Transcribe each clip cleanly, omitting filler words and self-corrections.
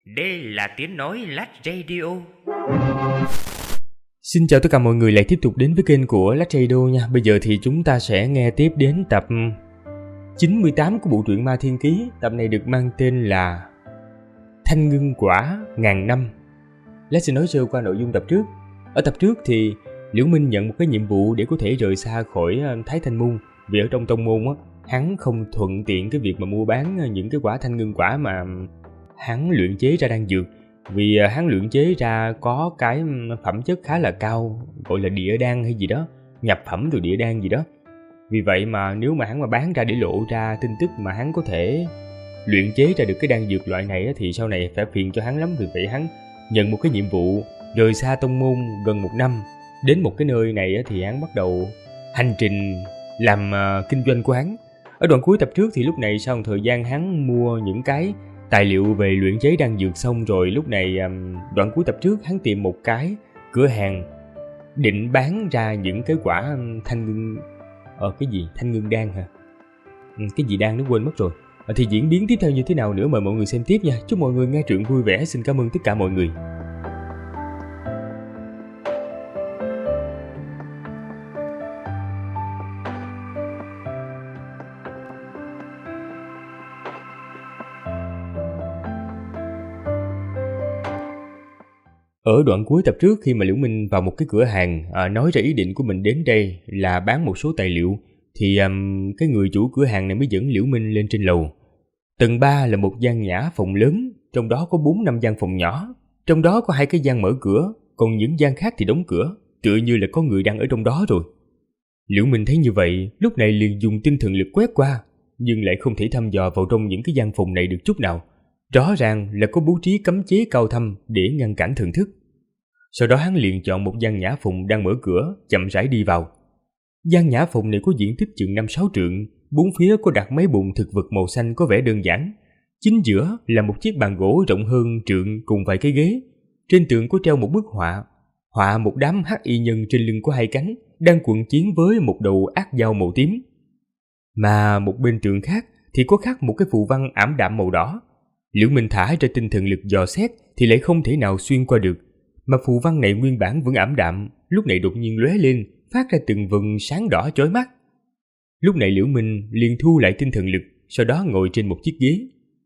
Đây là tiếng nói Lách Radio. Xin chào tất cả mọi người lại tiếp tục đến với kênh của Lách Radio nha. Bây giờ thì chúng ta sẽ nghe tiếp đến tập 98 của bộ truyện Ma Thiên Ký. Tập này được mang tên là Thanh Ngưng Quả Ngàn Năm. Lách sẽ nói sơ qua nội dung tập trước. Ở tập trước thì Liễu Minh nhận một cái nhiệm vụ để có thể rời xa khỏi Thái Thanh Môn. Vì ở trong tông môn á, hắn không thuận tiện cái việc mà mua bán những cái quả thanh ngưng quả mà hắn luyện chế ra đan dược. Vì hắn luyện chế ra có cái phẩm chất khá là cao, gọi là địa đan hay gì đó, nhập phẩm từ địa đan gì đó. Vì vậy mà nếu mà hắn mà bán ra để lộ ra tin tức mà hắn có thể luyện chế ra được cái đan dược loại này thì sau này phải phiền cho hắn lắm. Vì vậy hắn nhận một cái nhiệm vụ rời xa tông môn gần 1 năm. Đến một cái nơi này thì hắn bắt đầu hành trình làm kinh doanh của hắn. Ở đoạn cuối tập trước thì lúc này sau một thời gian hắn mua những cái tài liệu về luyện chế đan dược xong rồi, lúc này đoạn cuối tập trước hắn tìm một cái cửa hàng định bán ra những cái quả thanh ngưng cái gì thanh ngưng đan hả, cái gì đan nó quên mất rồi. Thì diễn biến tiếp theo như thế nào nữa mời mọi người xem tiếp nha. Chúc mọi người nghe truyện vui vẻ. Xin cảm ơn tất cả mọi người. Ở đoạn cuối tập trước, khi mà Liễu Minh vào một cái cửa hàng nói ra ý định của mình đến đây là bán một số tài liệu, thì cái người chủ cửa hàng này mới dẫn Liễu Minh lên trên lầu. Tầng 3 là một gian nhã phòng lớn, trong đó có 4-5 gian phòng nhỏ, trong đó có 2 cái gian mở cửa, còn những gian khác thì đóng cửa, tựa như là có người đang ở trong đó rồi. Liễu Minh thấy như vậy, lúc này liền dùng tinh thần lực quét qua, nhưng lại không thể thăm dò vào trong những cái gian phòng này được chút nào. Rõ ràng là có bố trí cấm chế cao thâm để ngăn cản thần thức. Sau đó hắn liền chọn một gian nhã phòng đang mở cửa, chậm rãi đi vào. Gian nhã phòng này có diện tích chừng 5-6 trượng, bốn phía có đặt mấy bụng thực vật màu xanh có vẻ đơn giản. Chính giữa là một chiếc bàn gỗ rộng hơn trượng cùng vài cái ghế. Trên tường có treo một bức họa một đám hắc y nhân trên lưng có 2 cánh đang quận chiến với một đầu ác dao màu tím. Mà một bên tường khác thì có khắc một cái phù văn ảm đạm màu đỏ. Liễu Minh thả ra tinh thần lực dò xét thì lại không thể nào xuyên qua được, mà phù văn này nguyên bản vẫn ảm đạm, lúc này đột nhiên lóe lên, phát ra từng vầng sáng đỏ chói mắt. Lúc này Liễu Minh liền thu lại tinh thần lực, sau đó ngồi trên một chiếc ghế.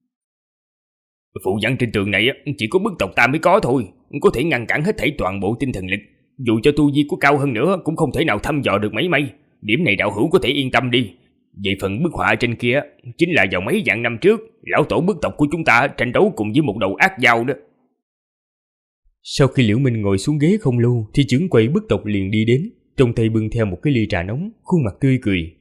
Phù văn trên tường này chỉ có bức tộc ta mới có thôi, có thể ngăn cản hết thảy toàn bộ tinh thần lực. Dù cho tu vi có cao hơn nữa cũng không thể nào thăm dò được mảy may. Điểm này đạo hữu có thể yên tâm đi. Về phần bức họa trên kia, chính là vào mấy vạn năm trước, lão tổ bức tộc của chúng ta tranh đấu cùng với một đầu ác dao đó. Sau khi Liễu Minh ngồi xuống ghế không lâu thì trưởng quầy bức tộc liền đi đến, trong tay bưng theo một cái ly trà nóng, khuôn mặt tươi cười.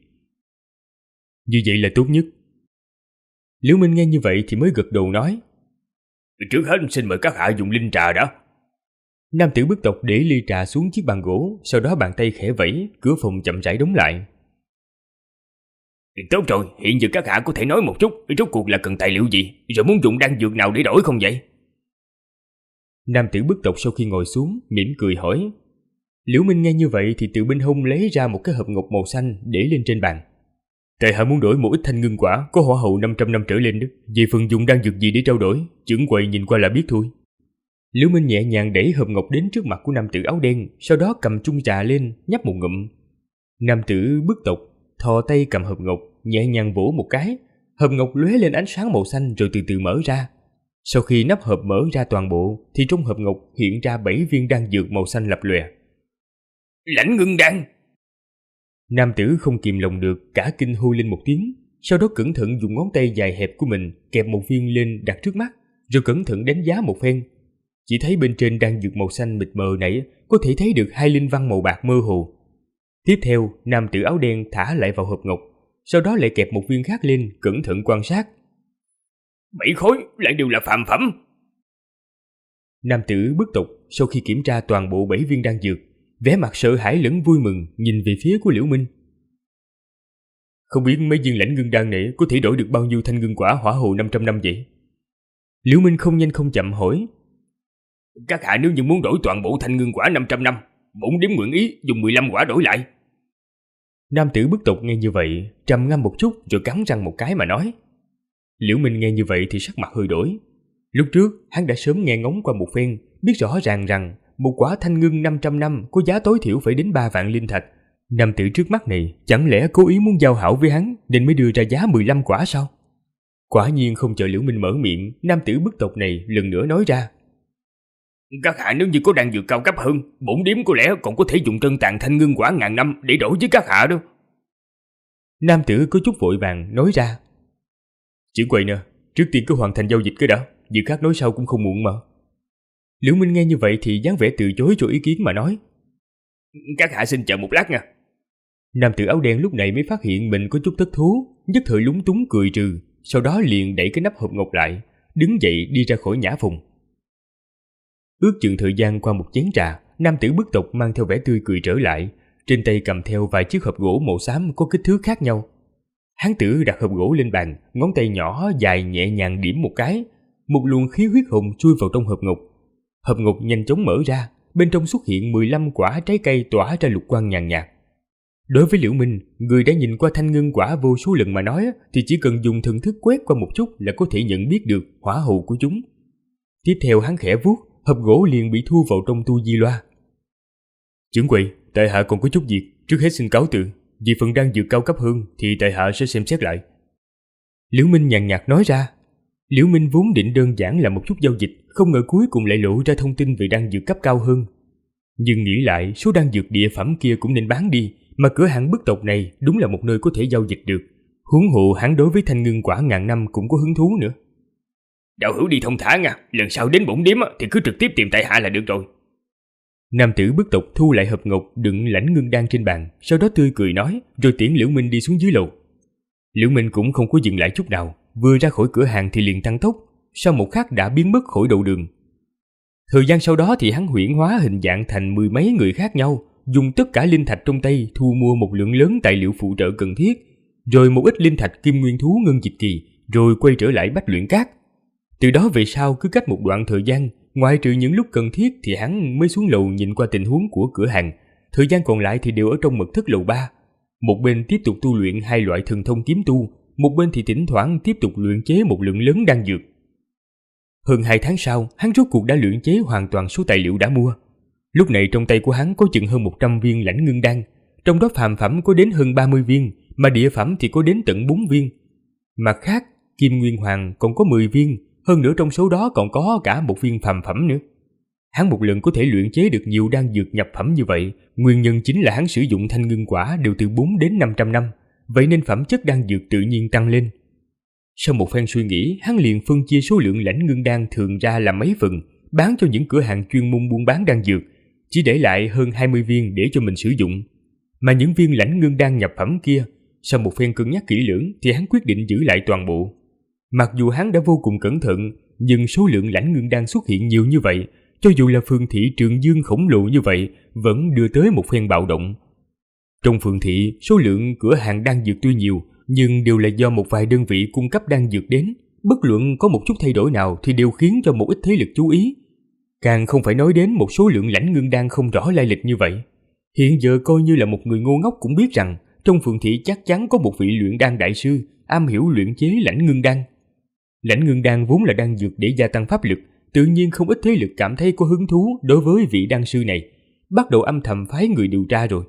Như vậy là tốt nhất. Liễu Minh nghe như vậy thì mới gật đầu nói. Trước hết xin mời các hạ dùng linh trà đã. Nam tử bức tộc để ly trà xuống chiếc bàn gỗ, sau đó bàn tay khẽ vẫy, cửa phòng chậm rãi đóng lại. Tốt rồi, hiện giờ các hạ có thể nói một chút, rốt cuộc là cần tài liệu gì, rồi muốn dùng đan dược nào để đổi không vậy? Nam tử bức tộc sau khi ngồi xuống, mỉm cười hỏi. Liễu Minh nghe như vậy thì từ bên hông lấy ra một cái hộp ngọc màu xanh để lên trên bàn. Tại hạ muốn đổi một ít thanh ngưng quả, có hỏa hậu 500 năm trở lên đó. Về phần dùng đan dược gì để trao đổi, trưởng quầy nhìn qua là biết thôi. Liễu Minh nhẹ nhàng đẩy hộp ngọc đến trước mặt của nam tử áo đen, sau đó cầm chung trà lên, nhấp một ngụm. Nam tử bức tộc thò tay cầm hộp ngọc, nhẹ nhàng vỗ một cái, hộp ngọc lóe lên ánh sáng màu xanh rồi từ từ mở ra. Sau khi nắp hộp mở ra toàn bộ thì trong hộp ngọc hiện ra 7 viên đan dược màu xanh lập lòe. Lãnh ngưng đan! Nam tử không kìm lòng được, cả kinh hô lên một tiếng, sau đó cẩn thận dùng ngón tay dài hẹp của mình kẹp một viên lên đặt trước mắt, rồi cẩn thận đánh giá một phen. Chỉ thấy bên trên đan dược màu xanh mịt mờ này có thể thấy được 2 linh văn màu bạc mơ hồ. Tiếp theo, nam tử áo đen thả lại vào hộp ngọc, sau đó lại kẹp một viên khác lên, cẩn thận quan sát. 7 khối lại đều là phàm phẩm. Nam tử bức tộc sau khi kiểm tra toàn bộ 7 viên đan dược, vẻ mặt sợ hãi lẫn vui mừng nhìn về phía của Liễu Minh. Không biết mấy viên lãnh ngưng đan này có thể đổi được bao nhiêu thanh ngưng quả hỏa hồ 500 năm vậy? Liễu Minh không nhanh không chậm hỏi. Các hạ nếu như muốn đổi toàn bộ thanh ngưng quả 500 năm, bổn điếm nguyện ý dùng 15 quả đổi lại. Nam tử bức tộc nghe như vậy, trầm ngâm một chút rồi cắn răng một cái mà nói. Liễu Minh nghe như vậy thì sắc mặt hơi đổi. Lúc trước, hắn đã sớm nghe ngóng qua một phen, biết rõ ràng rằng một quả thanh ngưng 500 năm có giá tối thiểu phải đến 3 vạn linh thạch. Nam tử trước mắt này chẳng lẽ cố ý muốn giao hảo với hắn nên mới đưa ra giá 15 quả sao? Quả nhiên không chờ Liễu Minh mở miệng, nam tử bức tộc này lần nữa nói ra: Các hạ nếu như có đan dược cao cấp hơn, bổn điếm có lẽ còn có thể dùng trân tàn thanh ngưng quả ngàn năm để đổi với các hạ đó. Nam tử có chút vội vàng nói ra: Trưởng quầy nè, trước tiên cứ hoàn thành giao dịch cái đã, việc khác nói sau cũng không muộn mà. Liễu Minh nghe như vậy thì dáng vẻ từ chối cho ý kiến mà nói: Các hạ xin chờ một lát nha. Nam tử áo đen lúc này mới phát hiện mình có chút thất thú, nhất thời lúng túng cười trừ, sau đó liền đẩy cái nắp hộp ngọc lại, đứng dậy đi ra khỏi nhã phòng. Ước chừng thời gian qua một chén trà, nam tử bức tộc mang theo vẻ tươi cười trở lại, trên tay cầm theo vài chiếc hộp gỗ màu xám có kích thước khác nhau. Hán tử đặt hộp gỗ lên bàn, ngón tay nhỏ dài nhẹ nhàng điểm một cái, một luồng khí huyết hồng chui vào trong hộp ngọc. Hộp ngọc nhanh chóng mở ra, bên trong xuất hiện 15 quả trái cây tỏa ra lục quang nhàn nhạt. Đối với Liễu Minh, người đã nhìn qua thanh ngưng quả vô số lần mà nói, thì chỉ cần dùng thần thức quét qua một chút là có thể nhận biết được hỏa hầu của chúng. Tiếp theo hắn khẽ vuốt, hộp gỗ liền bị thu vào trong tu di loa. Trưởng quầy, tại hạ còn có chút việc, trước hết xin cáo từ. Vì phần đan dược cao cấp hơn thì tại hạ sẽ xem xét lại. Liễu Minh nhàn nhạt nói ra. Liễu Minh vốn định đơn giản là một chút giao dịch, không ngờ cuối cùng lại lộ ra thông tin về đan dược cấp cao hơn. Nhưng nghĩ lại, số đan dược địa phẩm kia cũng nên bán đi, mà cửa hàng bức tộc này đúng là một nơi có thể giao dịch được. Huống hộ hắn đối với thanh ngưng quả ngàn năm cũng có hứng thú nữa. Đạo hữu đi thông thả nha, lần sau đến bổn điếm thì cứ trực tiếp tìm tại hạ là được rồi. Nam tử bức tộc thu lại hộp ngọc đựng lãnh ngưng đan trên bàn, sau đó tươi cười nói, rồi tiễn Liễu Minh đi xuống dưới lầu. Liễu Minh cũng không có dừng lại chút nào, vừa ra khỏi cửa hàng thì liền tăng tốc, sau một khắc đã biến mất khỏi đầu đường. Thời gian sau đó thì hắn huyễn hóa hình dạng thành 10 mấy người khác nhau, dùng tất cả linh thạch trong tay thu mua một lượng lớn tài liệu phụ trợ cần thiết, rồi một ít linh thạch kim nguyên thú ngân dịch kỳ, rồi quay trở lại Bách Luyện Các. Từ đó về sau cứ cách một đoạn thời gian, ngoại trừ những lúc cần thiết thì hắn mới xuống lầu nhìn qua tình huống của cửa hàng, thời gian còn lại thì đều ở trong mật thất lầu 3. Một bên tiếp tục tu luyện hai loại thần thông kiếm tu, một bên thì thỉnh thoảng tiếp tục luyện chế một lượng lớn đan dược. Hơn 2 tháng sau, hắn rốt cuộc đã luyện chế hoàn toàn số tài liệu đã mua. Lúc này trong tay của hắn có chừng hơn 100 viên lãnh ngưng đan, trong đó phàm phẩm có đến hơn 30 viên, mà địa phẩm thì có đến tận 4 viên. Mặt khác, Kim Nguyên Hoàng còn có 10 viên, hơn nữa trong số đó còn có cả một viên phàm phẩm nữa. Hắn một lần có thể luyện chế được nhiều đan dược nhập phẩm như vậy, nguyên nhân chính là hắn sử dụng thanh ngưng quả đều từ 4 đến 500 năm, vậy nên phẩm chất đan dược tự nhiên tăng lên. Sau một phen suy nghĩ, hắn liền phân chia số lượng lãnh ngưng đan thường ra làm mấy phần, bán cho những cửa hàng chuyên môn buôn bán đan dược, chỉ để lại hơn 20 viên để cho mình sử dụng. Mà những viên lãnh ngưng đan nhập phẩm kia, sau một phen cân nhắc kỹ lưỡng thì hắn quyết định giữ lại toàn bộ. Mặc dù hắn đã vô cùng cẩn thận, nhưng số lượng lãnh ngưng đan xuất hiện nhiều như vậy, cho dù là phường thị Trường Dương khổng lồ như vậy, vẫn đưa tới một phen bạo động. Trong phường thị, số lượng cửa hàng đan dược tuy nhiều, nhưng đều là do một vài đơn vị cung cấp đan dược đến, bất luận có một chút thay đổi nào thì đều khiến cho một ít thế lực chú ý. Càng không phải nói đến một số lượng lãnh ngưng đan không rõ lai lịch như vậy. Hiện giờ coi như là một người ngu ngốc cũng biết rằng trong phường thị chắc chắn có một vị luyện đan đại sư am hiểu luyện chế lãnh ngưng đan. Lãnh ngưng đan vốn là đan dược để gia tăng pháp lực, tự nhiên không ít thế lực cảm thấy có hứng thú đối với vị đan sư này, bắt đầu âm thầm phái người điều tra rồi.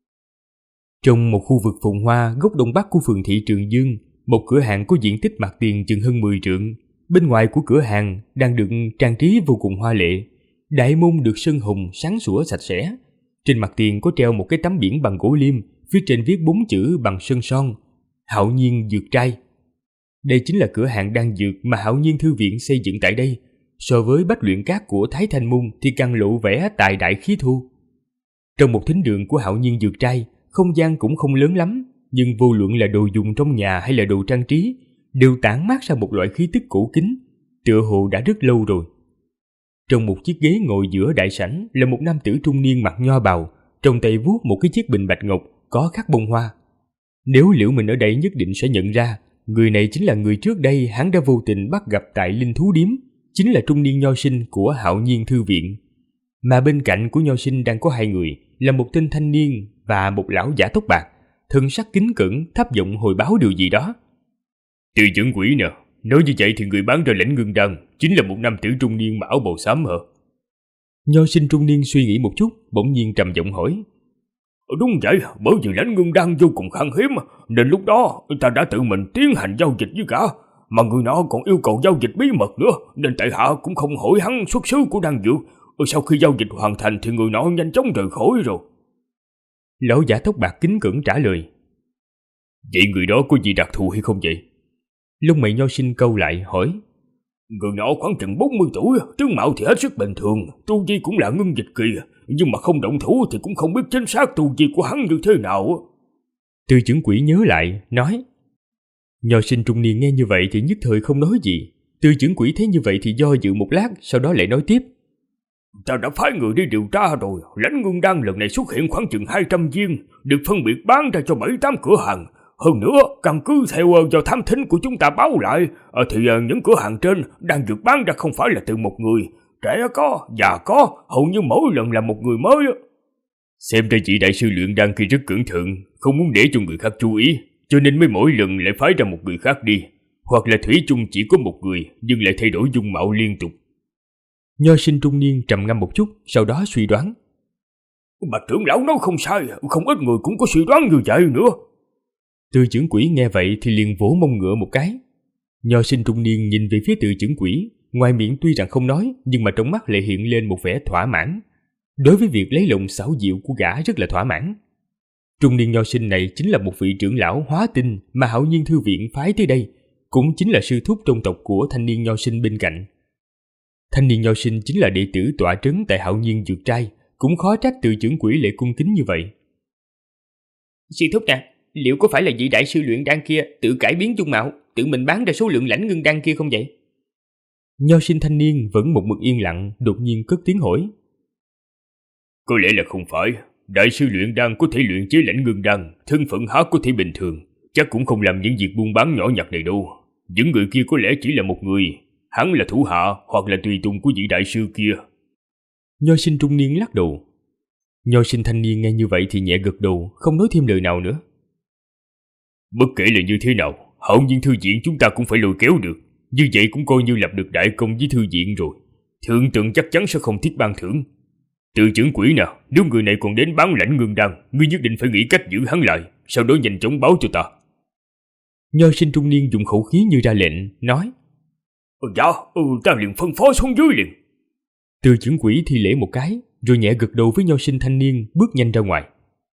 Trong một khu vực phồn hoa góc đông bắc của phường thị Trường Dương, một cửa hàng có diện tích mặt tiền chừng hơn 10 trượng. Bên ngoài của cửa hàng đang được trang trí vô cùng hoa lệ, đại môn được sơn hồng sáng sủa sạch sẽ. Trên mặt tiền có treo một cái tấm biển bằng gỗ liêm, phía trên viết 4 chữ bằng sơn son: Hạo Nhiên Dược Trai. Đây chính là cửa hàng đan dược mà Hạo Nhiên Thư Viện xây dựng tại đây. So với Bách Luyện Các của Thái Thanh Môn thì càng lộ vẻ tài đại khí thu. Trong một thính đường của Hạo Nhiên Dược Trai, không gian cũng không lớn lắm, nhưng vô luận là đồ dùng trong nhà hay là đồ trang trí, đều tản mát ra một loại khí tức cổ kính, tựa hồ đã rất lâu rồi. Trong một chiếc ghế ngồi giữa đại sảnh là một nam tử trung niên mặc nho bào, trong tay vuốt một cái chiếc bình bạch ngọc có khắc bông hoa. Nếu Liễu Minh ở đây nhất định sẽ nhận ra, người này chính là người trước đây hắn đã vô tình bắt gặp tại Linh Thú Điếm, chính là trung niên nho sinh của Hạo Nhiên Thư Viện. Mà bên cạnh của nho sinh đang có 2 người, là một tên thanh niên và một lão giả tóc bạc, thân sắc kính cẩn thấp giọng hồi báo điều gì đó. Từ trưởng quỹ nè, nói như vậy thì người bán ra lãnh ngưng đan chính là một nam tử trung niên mặc áo màu xám hả? Nho sinh trung niên suy nghĩ một chút, bỗng nhiên trầm giọng hỏi. Đúng vậy, bởi vì lãnh ngưng đan vô cùng khan hiếm, nên lúc đó ta đã tự mình tiến hành giao dịch với cả, mà người nọ còn yêu cầu giao dịch bí mật nữa, nên tại hạ cũng không hỏi hắn xuất xứ của đan dược. Sau khi giao dịch hoàn thành thì người nọ nhanh chóng rời khỏi rồi. Lão giả tóc bạc kính cẩn trả lời. Vậy người đó có gì đặc thù hay không vậy? Lông mày nho sinh câu lại hỏi. Người nọ khoảng chừng 40 tuổi, tướng mạo thì hết sức bình thường, tu vi cũng là ngưng dịch kỳ, nhưng mà không động thủ thì cũng không biết chính xác tu vi của hắn như thế nào. Từ trưởng quỹ nhớ lại, nói. Nho sinh trung niên nghe như vậy thì nhất thời không nói gì. Từ trưởng quỹ thấy như vậy thì do dự một lát, sau đó lại nói tiếp. Ta đã phái người đi điều tra rồi, lãnh ngưng đan lần này xuất hiện khoảng chừng 200 viên, được phân biệt bán ra cho 7-8 cửa hàng. Hơn nữa, căn cứ theo do thám thính của chúng ta báo lại, thì những cửa hàng trên đang được bán ra không phải là từ một người, trẻ có, già có, hầu như mỗi lần là một người mới. Xem ra chị đại sư luyện đan kia rất cẩn thận, không muốn để cho người khác chú ý, cho nên mới mỗi lần lại phái ra một người khác đi, hoặc là thủy chung chỉ có một người nhưng lại thay đổi dung mạo liên tục. Nho sinh trung niên trầm ngâm một chút, sau đó suy đoán. Bà trưởng lão nói không sai, không ít người cũng có suy đoán như vậy nữa. Từ trưởng quỹ nghe vậy thì liền vỗ mông ngựa một cái. Nho sinh trung niên nhìn về phía từ trưởng quỹ, ngoài miệng tuy rằng không nói, nhưng mà trong mắt lại hiện lên một vẻ thỏa mãn. Đối với việc lấy lộng xảo diệu của gã rất là thỏa mãn. Trung niên nho sinh này chính là một vị trưởng lão hóa tinh mà Hạo Nhiên thư viện phái tới đây, cũng chính là sư thúc trong tộc của thanh niên nho sinh bên cạnh. Thanh niên nho sinh chính là đệ tử tọa trấn tại Hạo Nhiên dược trai, cũng khó trách từ trưởng quỹ lại cung kính như vậy. Sư thúc nè, liệu có phải là vị đại sư luyện đan kia tự cải biến dung mạo, tự mình bán ra số lượng lãnh ngưng đan kia không vậy? Nho sinh thanh niên vẫn một mực yên lặng, đột nhiên cất tiếng hỏi. Có lẽ là không phải. Đại sư luyện đan có thể luyện chế lãnh ngưng đan, thân phận há có thể bình thường, chắc cũng không làm những việc buôn bán nhỏ nhặt này đâu. Những người kia có lẽ chỉ là một người, hắn là thủ hạ hoặc là tùy tùng của vị đại sư kia. Nho sinh trung niên lắc đầu. Nho sinh thanh niên nghe như vậy thì nhẹ gật đầu, không nói thêm lời nào nữa. Bất kể là như thế nào, Hạo Nhiên thư viện chúng ta cũng phải lôi kéo được, như vậy cũng coi như lập được đại công với thư viện rồi. Thượng tượng chắc chắn sẽ không thiết ban thưởng. Từ trưởng quỹ nào, nếu người này còn đến bán lãnh ngưng đan, ngươi nhất định phải nghĩ cách giữ hắn lại, sau đó nhanh chóng báo cho ta. Nho sinh trung niên dùng khẩu khí như ra lệnh, nói. Dạ, ta liền phân phó xuống dưới liền. Từ trưởng quỹ thi lễ một cái, rồi nhẹ gật đầu với nho sinh thanh niên, bước nhanh ra ngoài.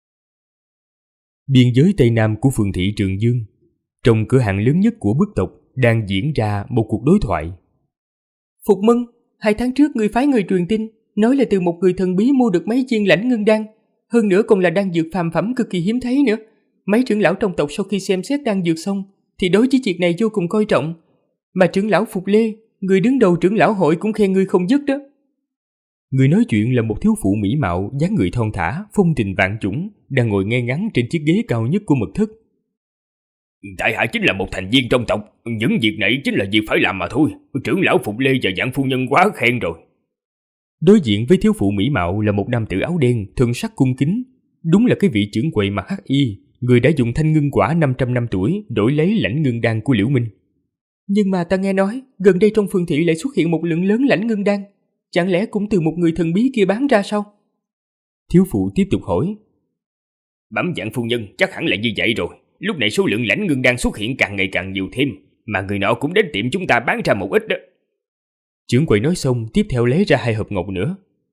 Biên giới Tây Nam của phường thị Trường Dương, trong cửa hàng lớn nhất của bức tộc đang diễn ra một cuộc đối thoại. Phục Mân, 2 tháng trước ngươi phái người truyền tin, nói là từ một người thần bí mua được mấy viên lãnh ngưng đan, hơn nữa còn là đan dược phàm phẩm cực kỳ hiếm thấy nữa. Mấy trưởng lão trong tộc sau khi xem xét đan dược xong thì đối với việc này vô cùng coi trọng, mà trưởng lão Phục Lê, người đứng đầu trưởng lão hội cũng khen ngươi không dứt đó. Người nói chuyện là một thiếu phụ mỹ mạo, dáng người thon thả, phong tình vạn chủng, đang ngồi ngay ngắn trên chiếc ghế cao nhất của mật thất. Tại hạ chính là một thành viên trong tộc, những việc này chính là việc phải làm mà thôi. Trưởng lão Phục Lê và dạng phu nhân quá khen rồi. Đối diện với thiếu phụ mỹ mạo là một nam tử áo đen, thân sắc cung kính. Đúng là cái vị trưởng quầy mặc hắc y, người đã dùng thanh ngưng quả 500 năm tuổi đổi lấy lãnh ngưng đan của Liễu Minh. Nhưng mà ta nghe nói, gần đây trong phường thị lại xuất hiện một lượng lớn lãnh ngưng đan. Chẳng lẽ cũng từ một người thần bí kia bán ra sao? Thiếu phụ tiếp tục hỏi. Bẩm dạng phu nhân, chắc hẳn là như vậy rồi. Lúc này số lượng lãnh ngưng đan xuất hiện càng ngày càng nhiều thêm, mà người nọ cũng đến tiệm chúng ta bán ra một ít đó. Trưởng quầy nói xong, tiếp theo lấy ra 2 hộp ngọc nữa.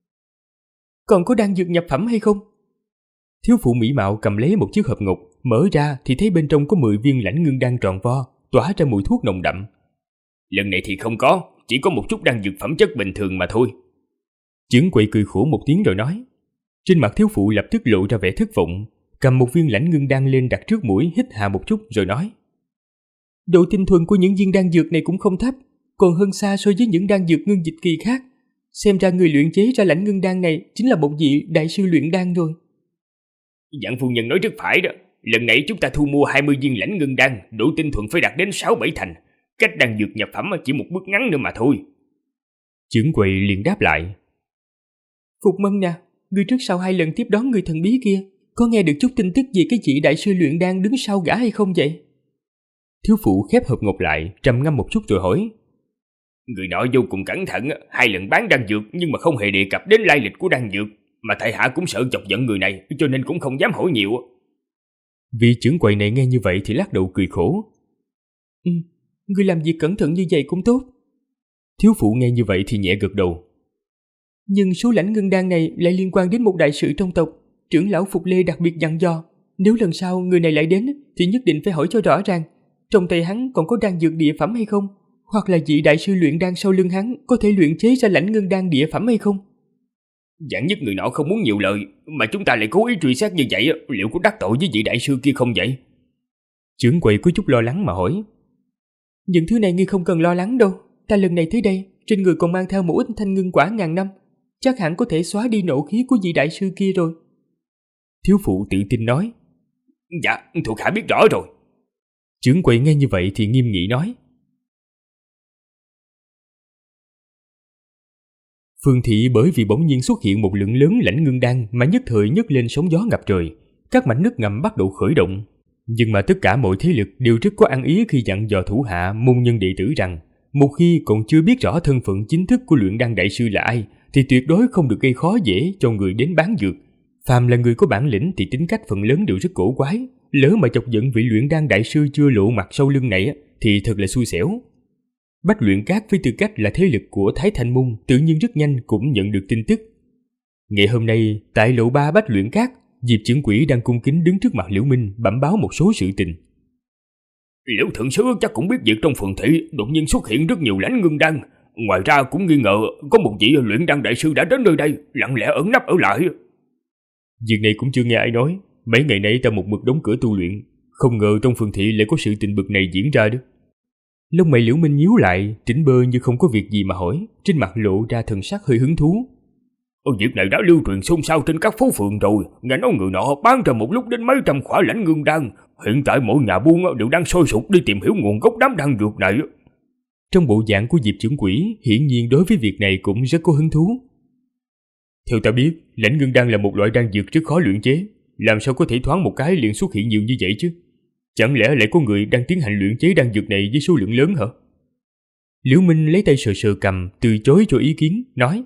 Còn có đan dược nhập phẩm hay không? Thiếu phụ mỹ mạo cầm lấy một chiếc hộp ngọc, mở ra thì thấy bên trong có 10 viên lãnh ngưng đan tròn vo, tỏa ra mùi thuốc nồng đậm. Lần này thì không có, chỉ có một chút đan dược phẩm chất bình thường mà thôi. Trưởng quầy cười khổ một tiếng rồi nói. Trên mặt thiếu phụ lập tức lộ ra vẻ thất vọng, cầm một viên lãnh ngưng đan lên đặt trước mũi, hít hà một chút rồi nói. Độ tinh thuần của những viên đan dược này cũng không thấp, còn hơn xa so với những đan dược ngưng dịch kỳ khác. Xem ra người luyện chế ra lãnh ngưng đan này chính là một vị đại sư luyện đan rồi. Dạng phu nhân nói rất phải đó. Lần này chúng ta thu mua 20 viên lãnh ngưng đan, độ tinh thuần phải đạt đến 6-7 thành. Cách đan dược nhập phẩm chỉ một bước ngắn nữa mà thôi. Trưởng quầy liền đáp lại. Phục Mân nè, người trước sau 2 lần tiếp đón người thần bí kia, có nghe được chút tin tức về cái vị đại sư luyện đan đứng sau gã hay không vậy? Thiếu phụ khép hộp ngọc lại, trầm ngâm một chút rồi hỏi. Người nọ vô cùng cẩn thận, 2 lần bán đan dược nhưng mà không hề đề cập đến lai lịch của đan dược, mà tại hạ cũng sợ chọc giận người này, cho nên cũng không dám hỏi nhiều. Vị trưởng quầy này nghe như vậy thì lắc đầu cười khổ. Người làm việc cẩn thận như vậy cũng tốt. Thiếu phụ nghe như vậy thì nhẹ gật đầu. Nhưng số lãnh ngưng đan này lại liên quan đến một đại sự trong tộc. Trưởng lão Phục Lê đặc biệt dặn dò, nếu lần sau người này lại đến thì nhất định phải hỏi cho rõ ràng, trong tay hắn còn có đan dược địa phẩm hay không, hoặc là vị đại sư luyện đan sau lưng hắn có thể luyện chế ra lãnh ngưng đan địa phẩm hay không. Vạn nhất người nọ không muốn nhiều lời, mà chúng ta lại cố ý truy sát như vậy, liệu có đắc tội với vị đại sư kia không vậy? Trưởng quầy có chút lo lắng mà hỏi. Những thứ này ngươi không cần lo lắng đâu. Ta lần này tới đây, trên người còn mang theo một ít thanh ngưng quả ngàn năm, chắc hẳn có thể xóa đi nộ khí của vị đại sư kia rồi. Thiếu phụ tự tin nói. Dạ, thuộc hạ biết rõ rồi. Trưởng quầy nghe như vậy thì nghiêm nghị nói. Phương thị bởi vì bỗng nhiên xuất hiện một lượng lớn lãnh ngưng đan mà nhất thời nhấc lên sóng gió ngập trời, các mảnh nước ngầm bắt đầu khởi động. Nhưng mà tất cả mọi thế lực đều rất có ăn ý khi dặn dò thủ hạ môn nhân đệ tử rằng, một khi còn chưa biết rõ thân phận chính thức của luyện đan đại sư là ai, thì tuyệt đối không được gây khó dễ cho người đến bán dược. Phàm là người có bản lĩnh thì tính cách phần lớn đều rất cổ quái, lỡ mà chọc giận vị luyện đan đại sư chưa lộ mặt sau lưng này thì thật là xui xẻo. Bách Luyện Các với tư cách là thế lực của Thái Thanh Môn tự nhiên rất nhanh cũng nhận được tin tức. Ngày hôm nay, tại lộ 3 Bách Luyện Các, Diệp trưởng quỹ đang cung kính đứng trước mặt Liễu Minh bẩm báo một số sự tình. Liễu thượng sứ chắc cũng biết việc trong phường thị đột nhiên xuất hiện rất nhiều lãnh ngưng đan, ngoài ra cũng nghi ngờ có một vị luyện đan đại sư đã đến nơi đây, lặng lẽ ẩn nấp ở lại. Việc này cũng chưa nghe ai nói, mấy ngày nay ta một mực đóng cửa tu luyện, không ngờ trong phường thị lại có sự tình bực này diễn ra đó. Lông mày Liễu Minh nhíu lại, tỉnh bơ như không có việc gì mà hỏi, trên mặt lộ ra thần sắc hơi hứng thú. Việc này đã lưu truyền xôn xao trên các phố phường rồi, nghe nói người nọ bán ra một lúc đến mấy trăm khỏa lãnh ngưng đan, hiện tại mỗi nhà buôn đều đang sôi sục đi tìm hiểu nguồn gốc đám đan dược này. Trong bộ dạng của Diệp trưởng quỹ, hiển nhiên đối với việc này cũng rất có hứng thú. Theo ta biết, lãnh ngưng đan là một loại đan dược rất khó luyện chế, làm sao có thể thoáng một cái liền xuất hiện nhiều như vậy chứ? Chẳng lẽ lại có người đang tiến hành luyện chế đan dược này với số lượng lớn hả? Liễu Minh lấy tay sờ sờ cằm, từ chối cho ý kiến, nói.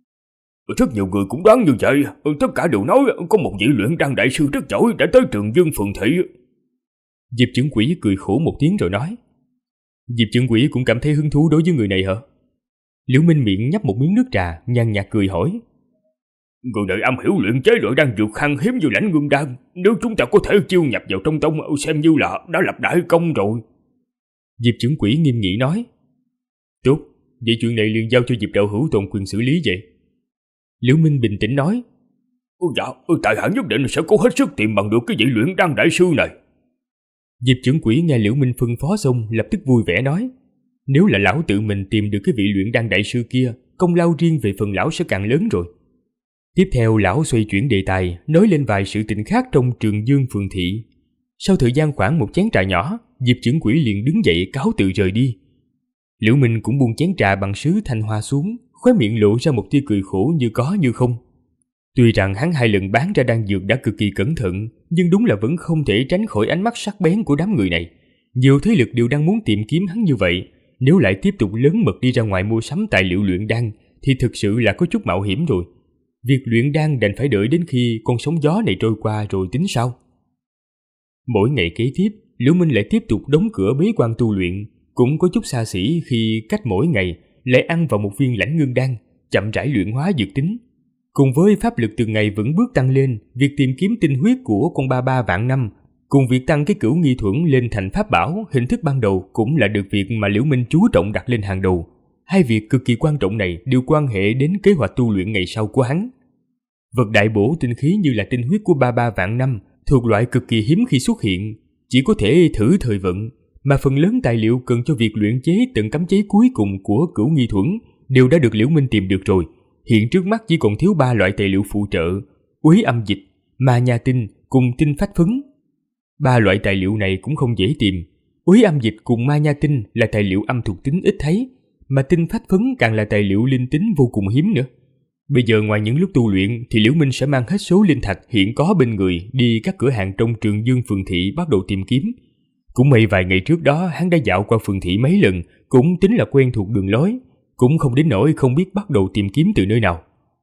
Rất nhiều người cũng đoán như vậy, tất cả đều nói có một vị luyện đan đại sư rất giỏi đã tới Trường Dương phường thị. Diệp trưởng quỹ cười khổ một tiếng rồi nói. Diệp trưởng quỹ cũng cảm thấy hứng thú đối với người này hả? Liễu Minh miệng nhấp một miếng nước trà, nhàn nhạt cười hỏi. Người này am hiểu luyện chế loại đan dược khan hiếm như lãnh ngưng đan, nếu chúng ta có thể chiêu nhập vào trong tông xem như là đã lập đại công rồi. Diệp trưởng quỹ nghiêm nghị nói. Tốt, vậy chuyện này liền giao cho Diệp đạo hữu toàn quyền xử lý vậy. Liễu Minh bình tĩnh nói. Dạ, tại hạ nhất định sẽ cố hết sức tìm bằng được cái vị luyện đan đại sư này. Diệp trưởng quỹ nghe Liễu Minh phân phó xong lập tức vui vẻ nói. Nếu là lão tự mình tìm được cái vị luyện đan đại sư kia, công lao riêng về phần lão sẽ càng lớn rồi. Tiếp theo lão xoay chuyển đề tài, nói lên vài sự tình khác trong Trường Dương phường thị. Sau thời gian khoảng một chén trà nhỏ, Diệp trưởng quỹ liền đứng dậy cáo từ rời đi. Liễu Minh cũng buông chén trà bằng sứ thanh hoa xuống, khóe miệng lộ ra một tia cười khổ như có như không. Tuy rằng hắn 2 lần bán ra đan dược đã cực kỳ cẩn thận, nhưng đúng là vẫn không thể tránh khỏi ánh mắt sắc bén của đám người này. Nhiều thế lực đều đang muốn tìm kiếm hắn như vậy, nếu lại tiếp tục lớn mật đi ra ngoài mua sắm tài liệu luyện đan thì thực sự là có chút mạo hiểm rồi. Việc luyện đan đành phải đợi đến khi con sóng gió này trôi qua rồi tính sau. Mỗi ngày kế tiếp, Liễu Minh lại tiếp tục đóng cửa bế quan tu luyện, cũng có chút xa xỉ khi cách mỗi ngày lại ăn vào một viên lãnh ngưng đan, chậm rãi luyện hóa dược tính. Cùng với pháp lực từng ngày vững bước tăng lên, việc tìm kiếm tinh huyết của con 33 vạn năm, cùng việc tăng cái cửu nghi thuẫn lên thành pháp bảo hình thức ban đầu cũng là được việc mà Liễu Minh chú trọng đặt lên hàng đầu. 2 việc cực kỳ quan trọng này đều quan hệ đến kế hoạch tu luyện ngày sau của hắn. Vật đại bổ tinh khí như là tinh huyết của 33 vạn năm thuộc loại cực kỳ hiếm khi xuất hiện, chỉ có thể thử thời vận, mà phần lớn tài liệu cần cho việc luyện chế từng cấm chế cuối cùng của cửu nghi thuẫn đều đã được Liễu Minh tìm được rồi. Hiện trước mắt chỉ còn thiếu 3 loại tài liệu phụ trợ: Uế âm dịch, ma nha tinh cùng tinh phách phấn. 3 loại tài liệu này cũng không dễ tìm. Uế âm dịch cùng ma nha tinh là tài liệu âm thuộc tính ít thấy, mà tinh phách phấn càng là tài liệu linh tính vô cùng hiếm nữa. Bây giờ ngoài những lúc tu luyện thì Liễu Minh sẽ mang hết số linh thạch hiện có bên người đi các cửa hàng trong Trường Dương phường thị bắt đầu tìm kiếm. Cũng may vài ngày trước đó hắn đã dạo qua phường thị mấy lần, cũng tính là quen thuộc đường lối, cũng không đến nỗi không biết bắt đầu tìm kiếm từ nơi nào.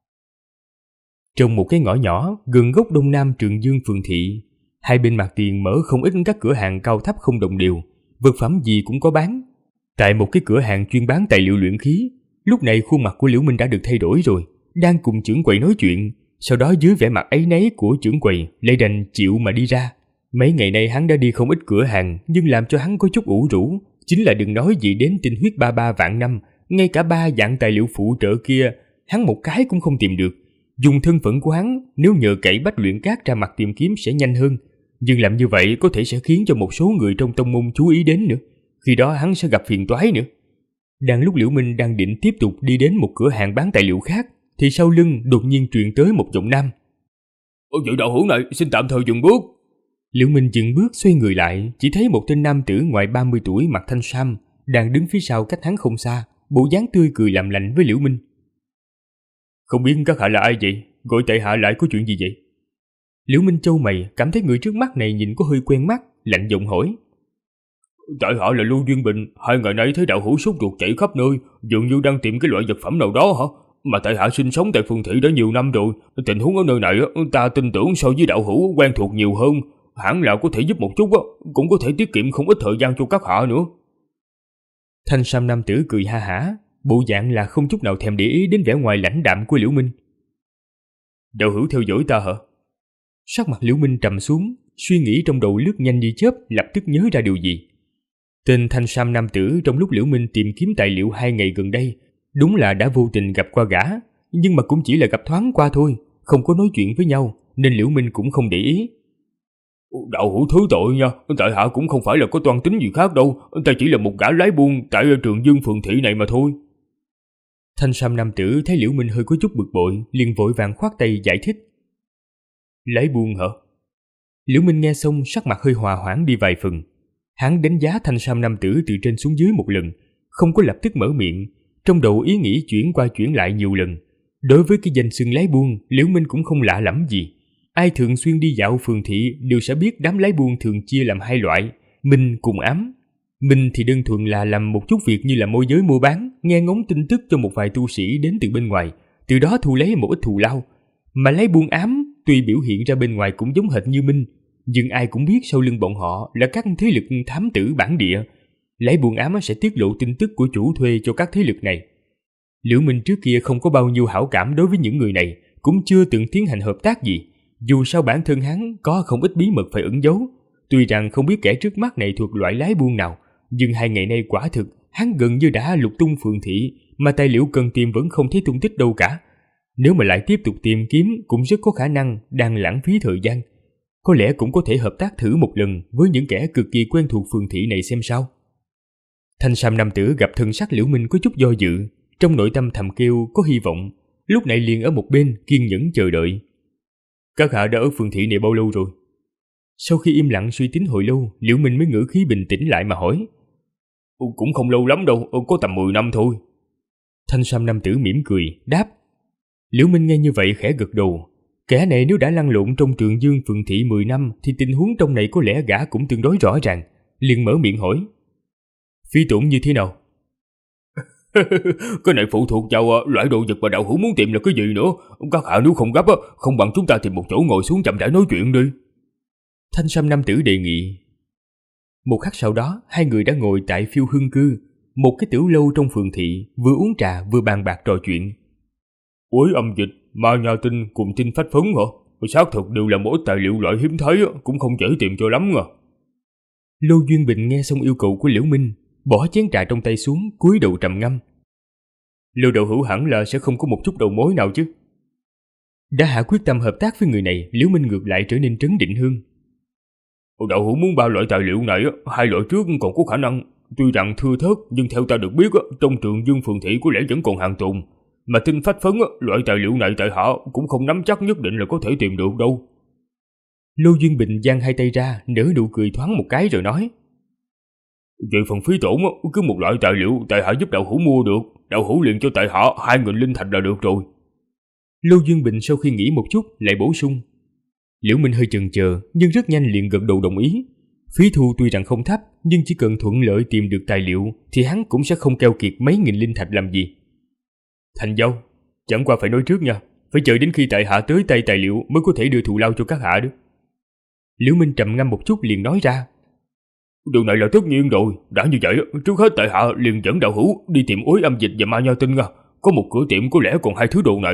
Trong một cái ngõ nhỏ gần góc đông nam Trường Dương phường thị, hai bên mặt tiền mở không ít các cửa hàng cao thấp không đồng đều, vật phẩm gì cũng có bán. Tại một cái cửa hàng chuyên bán tài liệu luyện khí, lúc này khuôn mặt của Liễu Minh đã được thay đổi rồi, đang cùng trưởng quầy nói chuyện, sau đó dưới vẻ mặt áy náy của trưởng quầy lại đành chịu mà đi ra. Mấy ngày nay hắn đã đi không ít cửa hàng, nhưng làm cho hắn có chút ủ rũ chính là đừng nói gì đến tinh huyết 33 vạn năm, ngay cả 3 dạng tài liệu phụ trợ kia hắn một cái cũng không tìm được. Dùng thân phận của hắn, nếu nhờ cậy Bách Luyện Các ra mặt tìm kiếm sẽ nhanh hơn, nhưng làm như vậy có thể sẽ khiến cho một số người trong tông môn chú ý đến nữa, khi đó hắn sẽ gặp phiền toái nữa. Đang lúc Liễu Minh đang định tiếp tục đi đến một cửa hàng bán tài liệu khác, thì sau lưng đột nhiên truyền tới một giọng nam. Vị đạo hữu này xin tạm thời dừng bước. Liễu Minh dừng bước xoay người lại, chỉ thấy một tên nam tử ngoài 30 tuổi mặc thanh sam đang đứng phía sau cách hắn không xa, bộ dáng tươi cười làm lành với Liễu Minh. Không biết các hạ là ai vậy? Gọi tại hạ lại có chuyện gì vậy? Liễu Minh chau mày, cảm thấy người trước mắt này nhìn có hơi quen mắt, lạnh giọng hỏi. Tại hạ là Lưu Duyên Bình, 2 ngày nay thấy đạo hữu sốt ruột chạy khắp nơi, dường như đang tìm cái loại vật phẩm nào đó hả? Mà tại hạ sinh sống tại phường thị đã nhiều năm rồi, tình huống ở nơi này ta tin tưởng so với đạo hữu quen thuộc nhiều hơn, hẳn là có thể giúp một chút, cũng có thể tiết kiệm không ít thời gian cho các hạ nữa. Thanh sam nam tử cười ha hả, bộ dạng là không chút nào thèm để ý đến vẻ ngoài lãnh đạm của Liễu Minh. Đạo hữu theo dõi ta hả? Sắc mặt Liễu Minh trầm xuống, suy nghĩ trong đầu lướt nhanh như chớp, lập tức nhớ ra điều gì. Tên thanh sam nam tử trong lúc Liễu Minh tìm kiếm tài liệu 2 ngày gần đây, đúng là đã vô tình gặp qua gã, nhưng mà cũng chỉ là gặp thoáng qua thôi, không có nói chuyện với nhau, nên Liễu Minh cũng không để ý. Đạo hữu thứ tội nha, tại hạ cũng không phải là có toan tính gì khác đâu, ta chỉ là một gã lái buôn tại Trường Dương phường thị này mà thôi. Thanh sam nam tử thấy Liễu Minh hơi có chút bực bội, liền vội vàng khoát tay giải thích. Lái buôn hả? Liễu Minh nghe xong sắc mặt hơi hòa hoãn đi vài phần. Hắn đánh giá thanh sam nam tử từ trên xuống dưới một lần, không có lập tức mở miệng, trong đầu ý nghĩ chuyển qua chuyển lại nhiều lần. Đối với cái danh xưng lái buôn, Liễu Minh cũng không lạ lẫm gì. Ai thường xuyên đi dạo phường thị đều sẽ biết đám lái buôn thường chia làm 2 loại, minh cùng ám. Minh thì đơn thuần là làm một chút việc như là môi giới mua bán, nghe ngóng tin tức cho một vài tu sĩ đến từ bên ngoài, từ đó thu lấy một ít thù lao. Mà lái buôn ám tuy biểu hiện ra bên ngoài cũng giống hệt như minh, nhưng ai cũng biết sau lưng bọn họ là các thế lực thám tử bản địa. Lái buôn ám sẽ tiết lộ tin tức của chủ thuê cho các thế lực này. Liễu Minh trước kia không có bao nhiêu hảo cảm đối với những người này, cũng chưa từng tiến hành hợp tác gì. Dù sao bản thân hắn có không ít bí mật phải ẩn giấu. Tuy rằng không biết kẻ trước mắt này thuộc loại lái buôn nào, nhưng 2 ngày nay quả thực hắn gần như đã lục tung phường thị, mà tài liệu cần tìm vẫn không thấy tung tích đâu cả. Nếu mà lại tiếp tục tìm kiếm cũng rất có khả năng đang lãng phí thời gian. Có lẽ cũng có thể hợp tác thử một lần với những kẻ cực kỳ quen thuộc phường thị này xem sao. Thanh sam nam tử gặp thân sắc Liễu Minh có chút do dự, trong nội tâm thầm kêu có hy vọng, lúc này liền ở một bên kiên nhẫn chờ đợi. Các hạ đã ở phường thị này bao lâu rồi? Sau khi im lặng suy tính hồi lâu, Liễu Minh mới ngữ khí bình tĩnh lại mà hỏi. Cũng không lâu lắm đâu, có tầm 10 năm thôi. Thanh sam nam tử mỉm cười, đáp. Liễu Minh nghe như vậy khẽ gật đầu. Kẻ này nếu đã lăn lộn trong Trường Dương phường thị 10 năm thì tình huống trong này có lẽ gã cũng tương đối rõ ràng, liền mở miệng hỏi. Phí tổn như thế nào? Cái này phụ thuộc vào loại đồ vật mà đạo hữu muốn tìm là cái gì nữa. Các hạ nếu không gấp, không bằng chúng ta tìm một chỗ ngồi xuống chậm rãi nói chuyện đi. Thanh sam nam tử đề nghị. Một khắc sau đó, hai người đã ngồi tại Phiêu Hương Cư, một cái tiểu lâu trong phường thị, vừa uống trà vừa bàn bạc trò chuyện. Quế âm dịch, ma nha tinh cùng tinh phách phấn hả? Xác thực đều là một ít tài liệu loại hiếm thấy, cũng không dễ tìm cho lắm à. Lô Duyên Bình nghe xong yêu cầu của Liễu Minh, bỏ chén trà trong tay xuống, cúi đầu trầm ngâm. Lô đạo hữu hẳn là sẽ không có một chút đầu mối nào chứ? Đã hạ quyết tâm hợp tác với người này, Liễu Minh ngược lại trở nên trấn định hơn. Đạo hữu muốn 3 loại tài liệu này, 2 loại trước còn có khả năng, tuy rằng thưa thớt, nhưng theo ta được biết trong Trường Dương phường thị có lẽ vẫn còn hàng tồn. Mà tinh phách phấn, loại tài liệu này tại hạ cũng không nắm chắc nhất định là có thể tìm được đâu. Lô Duyên Bình giang hai tay ra, nở nụ cười thoáng một cái rồi nói. Về phần phí tổn, cứ một loại tài liệu tại hạ giúp đạo hữu mua được, đạo hữu liền cho tại hạ 2.000 linh thạch là được rồi. Lô Duyên Bình sau khi nghĩ một chút lại bổ sung. Liễu Minh hơi chần chờ nhưng rất nhanh liền gật đầu đồng ý. Phí thu tuy rằng không thấp, nhưng chỉ cần thuận lợi tìm được tài liệu thì hắn cũng sẽ không keo kiệt mấy nghìn linh thạch làm gì. Thành Dâu, chẳng qua phải nói trước nha, phải chờ đến khi tại hạ tới tay tài liệu mới có thể đưa thù lao cho các hạ đó. Liễu Minh trầm ngâm một chút liền nói ra. Điều này là tất nhiên rồi, đã như vậy trước hết tại hạ liền dẫn đạo hữu đi tìm Ối Âm Dịch và Ma Nha Tinh nha, có một cửa tiệm có lẽ còn 2 thứ đồ này.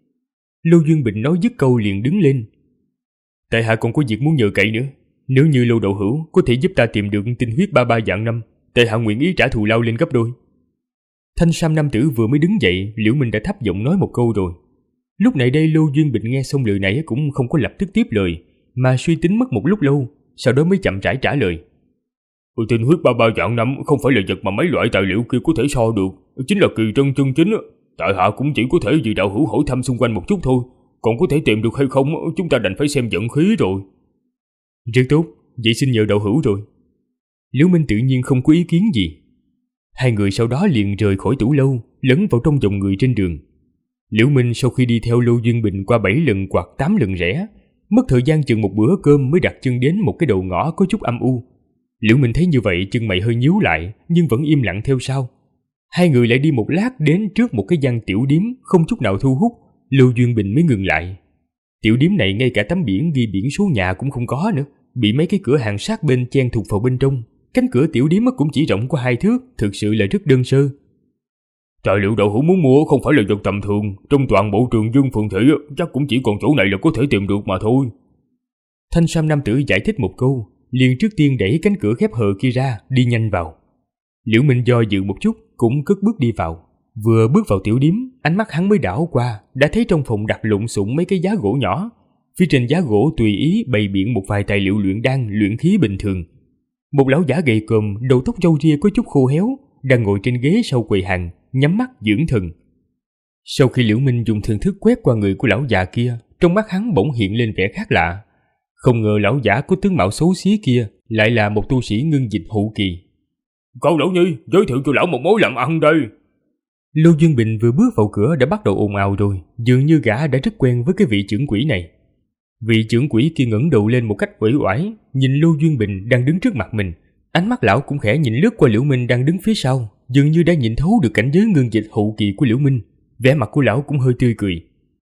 Lô Duyên Bình nói dứt câu liền đứng lên. Tại hạ còn có việc muốn nhờ cậy nữa, nếu như Lô đạo hữu có thể giúp ta tìm được tinh huyết 33 vạn năm, tại hạ nguyện ý trả thù lao lên gấp đôi. Thanh sam nam tử vừa mới đứng dậy, Liễu Minh đã thấp giọng nói một câu rồi. Lúc này đây Lô Duyên Bình nghe xong lời này cũng không có lập tức tiếp lời, mà suy tính mất một lúc lâu, sau đó mới chậm rãi trả lời. Tinh huyết 33 vạn năm không phải là vật mà mấy loại tài liệu kia có thể so được, chính là kỳ trân chân chính. Tại hạ cũng chỉ có thể vì đạo hữu hỏi thăm xung quanh một chút thôi, còn có thể tìm được hay không chúng ta đành phải xem vận khí rồi. Rất tốt, vậy xin nhờ đạo hữu rồi. Liễu Minh tự nhiên không có ý kiến gì. Hai người sau đó liền rời khỏi tủ lâu, lẫn vào trong dòng người trên đường. Liễu Minh sau khi đi theo Lô Duyên Bình qua 7 lần hoặc 8 lần rẽ, mất thời gian chừng một bữa cơm mới đặt chân đến một cái đầu ngõ có chút âm u. Liễu Minh thấy như vậy chân mày hơi nhíu lại, nhưng vẫn im lặng theo sau. Hai người lại đi một lát đến trước một cái gian tiểu điếm không chút nào thu hút, Lô Duyên Bình mới ngừng lại. Tiểu điếm này ngay cả tấm biển ghi biển số nhà cũng không có nữa, bị mấy cái cửa hàng sát bên chen thục vào bên trong. Cánh cửa tiểu điếm cũng chỉ rộng có 2 thước, thực sự là rất đơn sơ. Tài liệu đạo hữu muốn mua không phải là vật tầm thường, trong toàn bộ Trường Dương phường thị chắc cũng chỉ còn chỗ này là có thể tìm được mà thôi. Thanh sam nam tử giải thích một câu, liền trước tiên đẩy cánh cửa khép hờ kia ra, đi nhanh vào. Liễu Minh do dự một chút, cũng cất bước đi vào. Vừa bước vào tiểu điếm, ánh mắt hắn mới đảo qua, đã thấy trong phòng đặt lộn xộn mấy cái giá gỗ nhỏ. Phía trên giá gỗ tùy ý bày biện một vài tài liệu luyện đan, luyện khí bình thường. Một lão giả gầy còm, đầu tóc râu ria có chút khô héo, đang ngồi trên ghế sau quầy hàng, nhắm mắt dưỡng thần. Sau khi Liễu Minh dùng thần thức quét qua người của lão già kia, trong mắt hắn bỗng hiện lên vẻ khác lạ. Không ngờ lão giả có tướng mạo xấu xí kia lại là một tu sĩ ngưng dịch hậu kỳ. Cậu Lão Nhi, giới thiệu cho lão một mối làm ăn đây. Lô Duyên Bình vừa bước vào cửa đã bắt đầu ồn ào rồi, dường như gã đã rất quen với cái vị trưởng quỹ này. Vị trưởng quỹ kia ngẩng đầu lên một cách uể oải, nhìn Lô Duyên Bình đang đứng trước mặt mình. Ánh mắt lão cũng khẽ nhìn lướt qua Liễu Minh đang đứng phía sau, dường như đã nhìn thấu được cảnh giới ngưng dịch hậu kỳ của Liễu Minh. Vẻ mặt của lão cũng hơi tươi cười.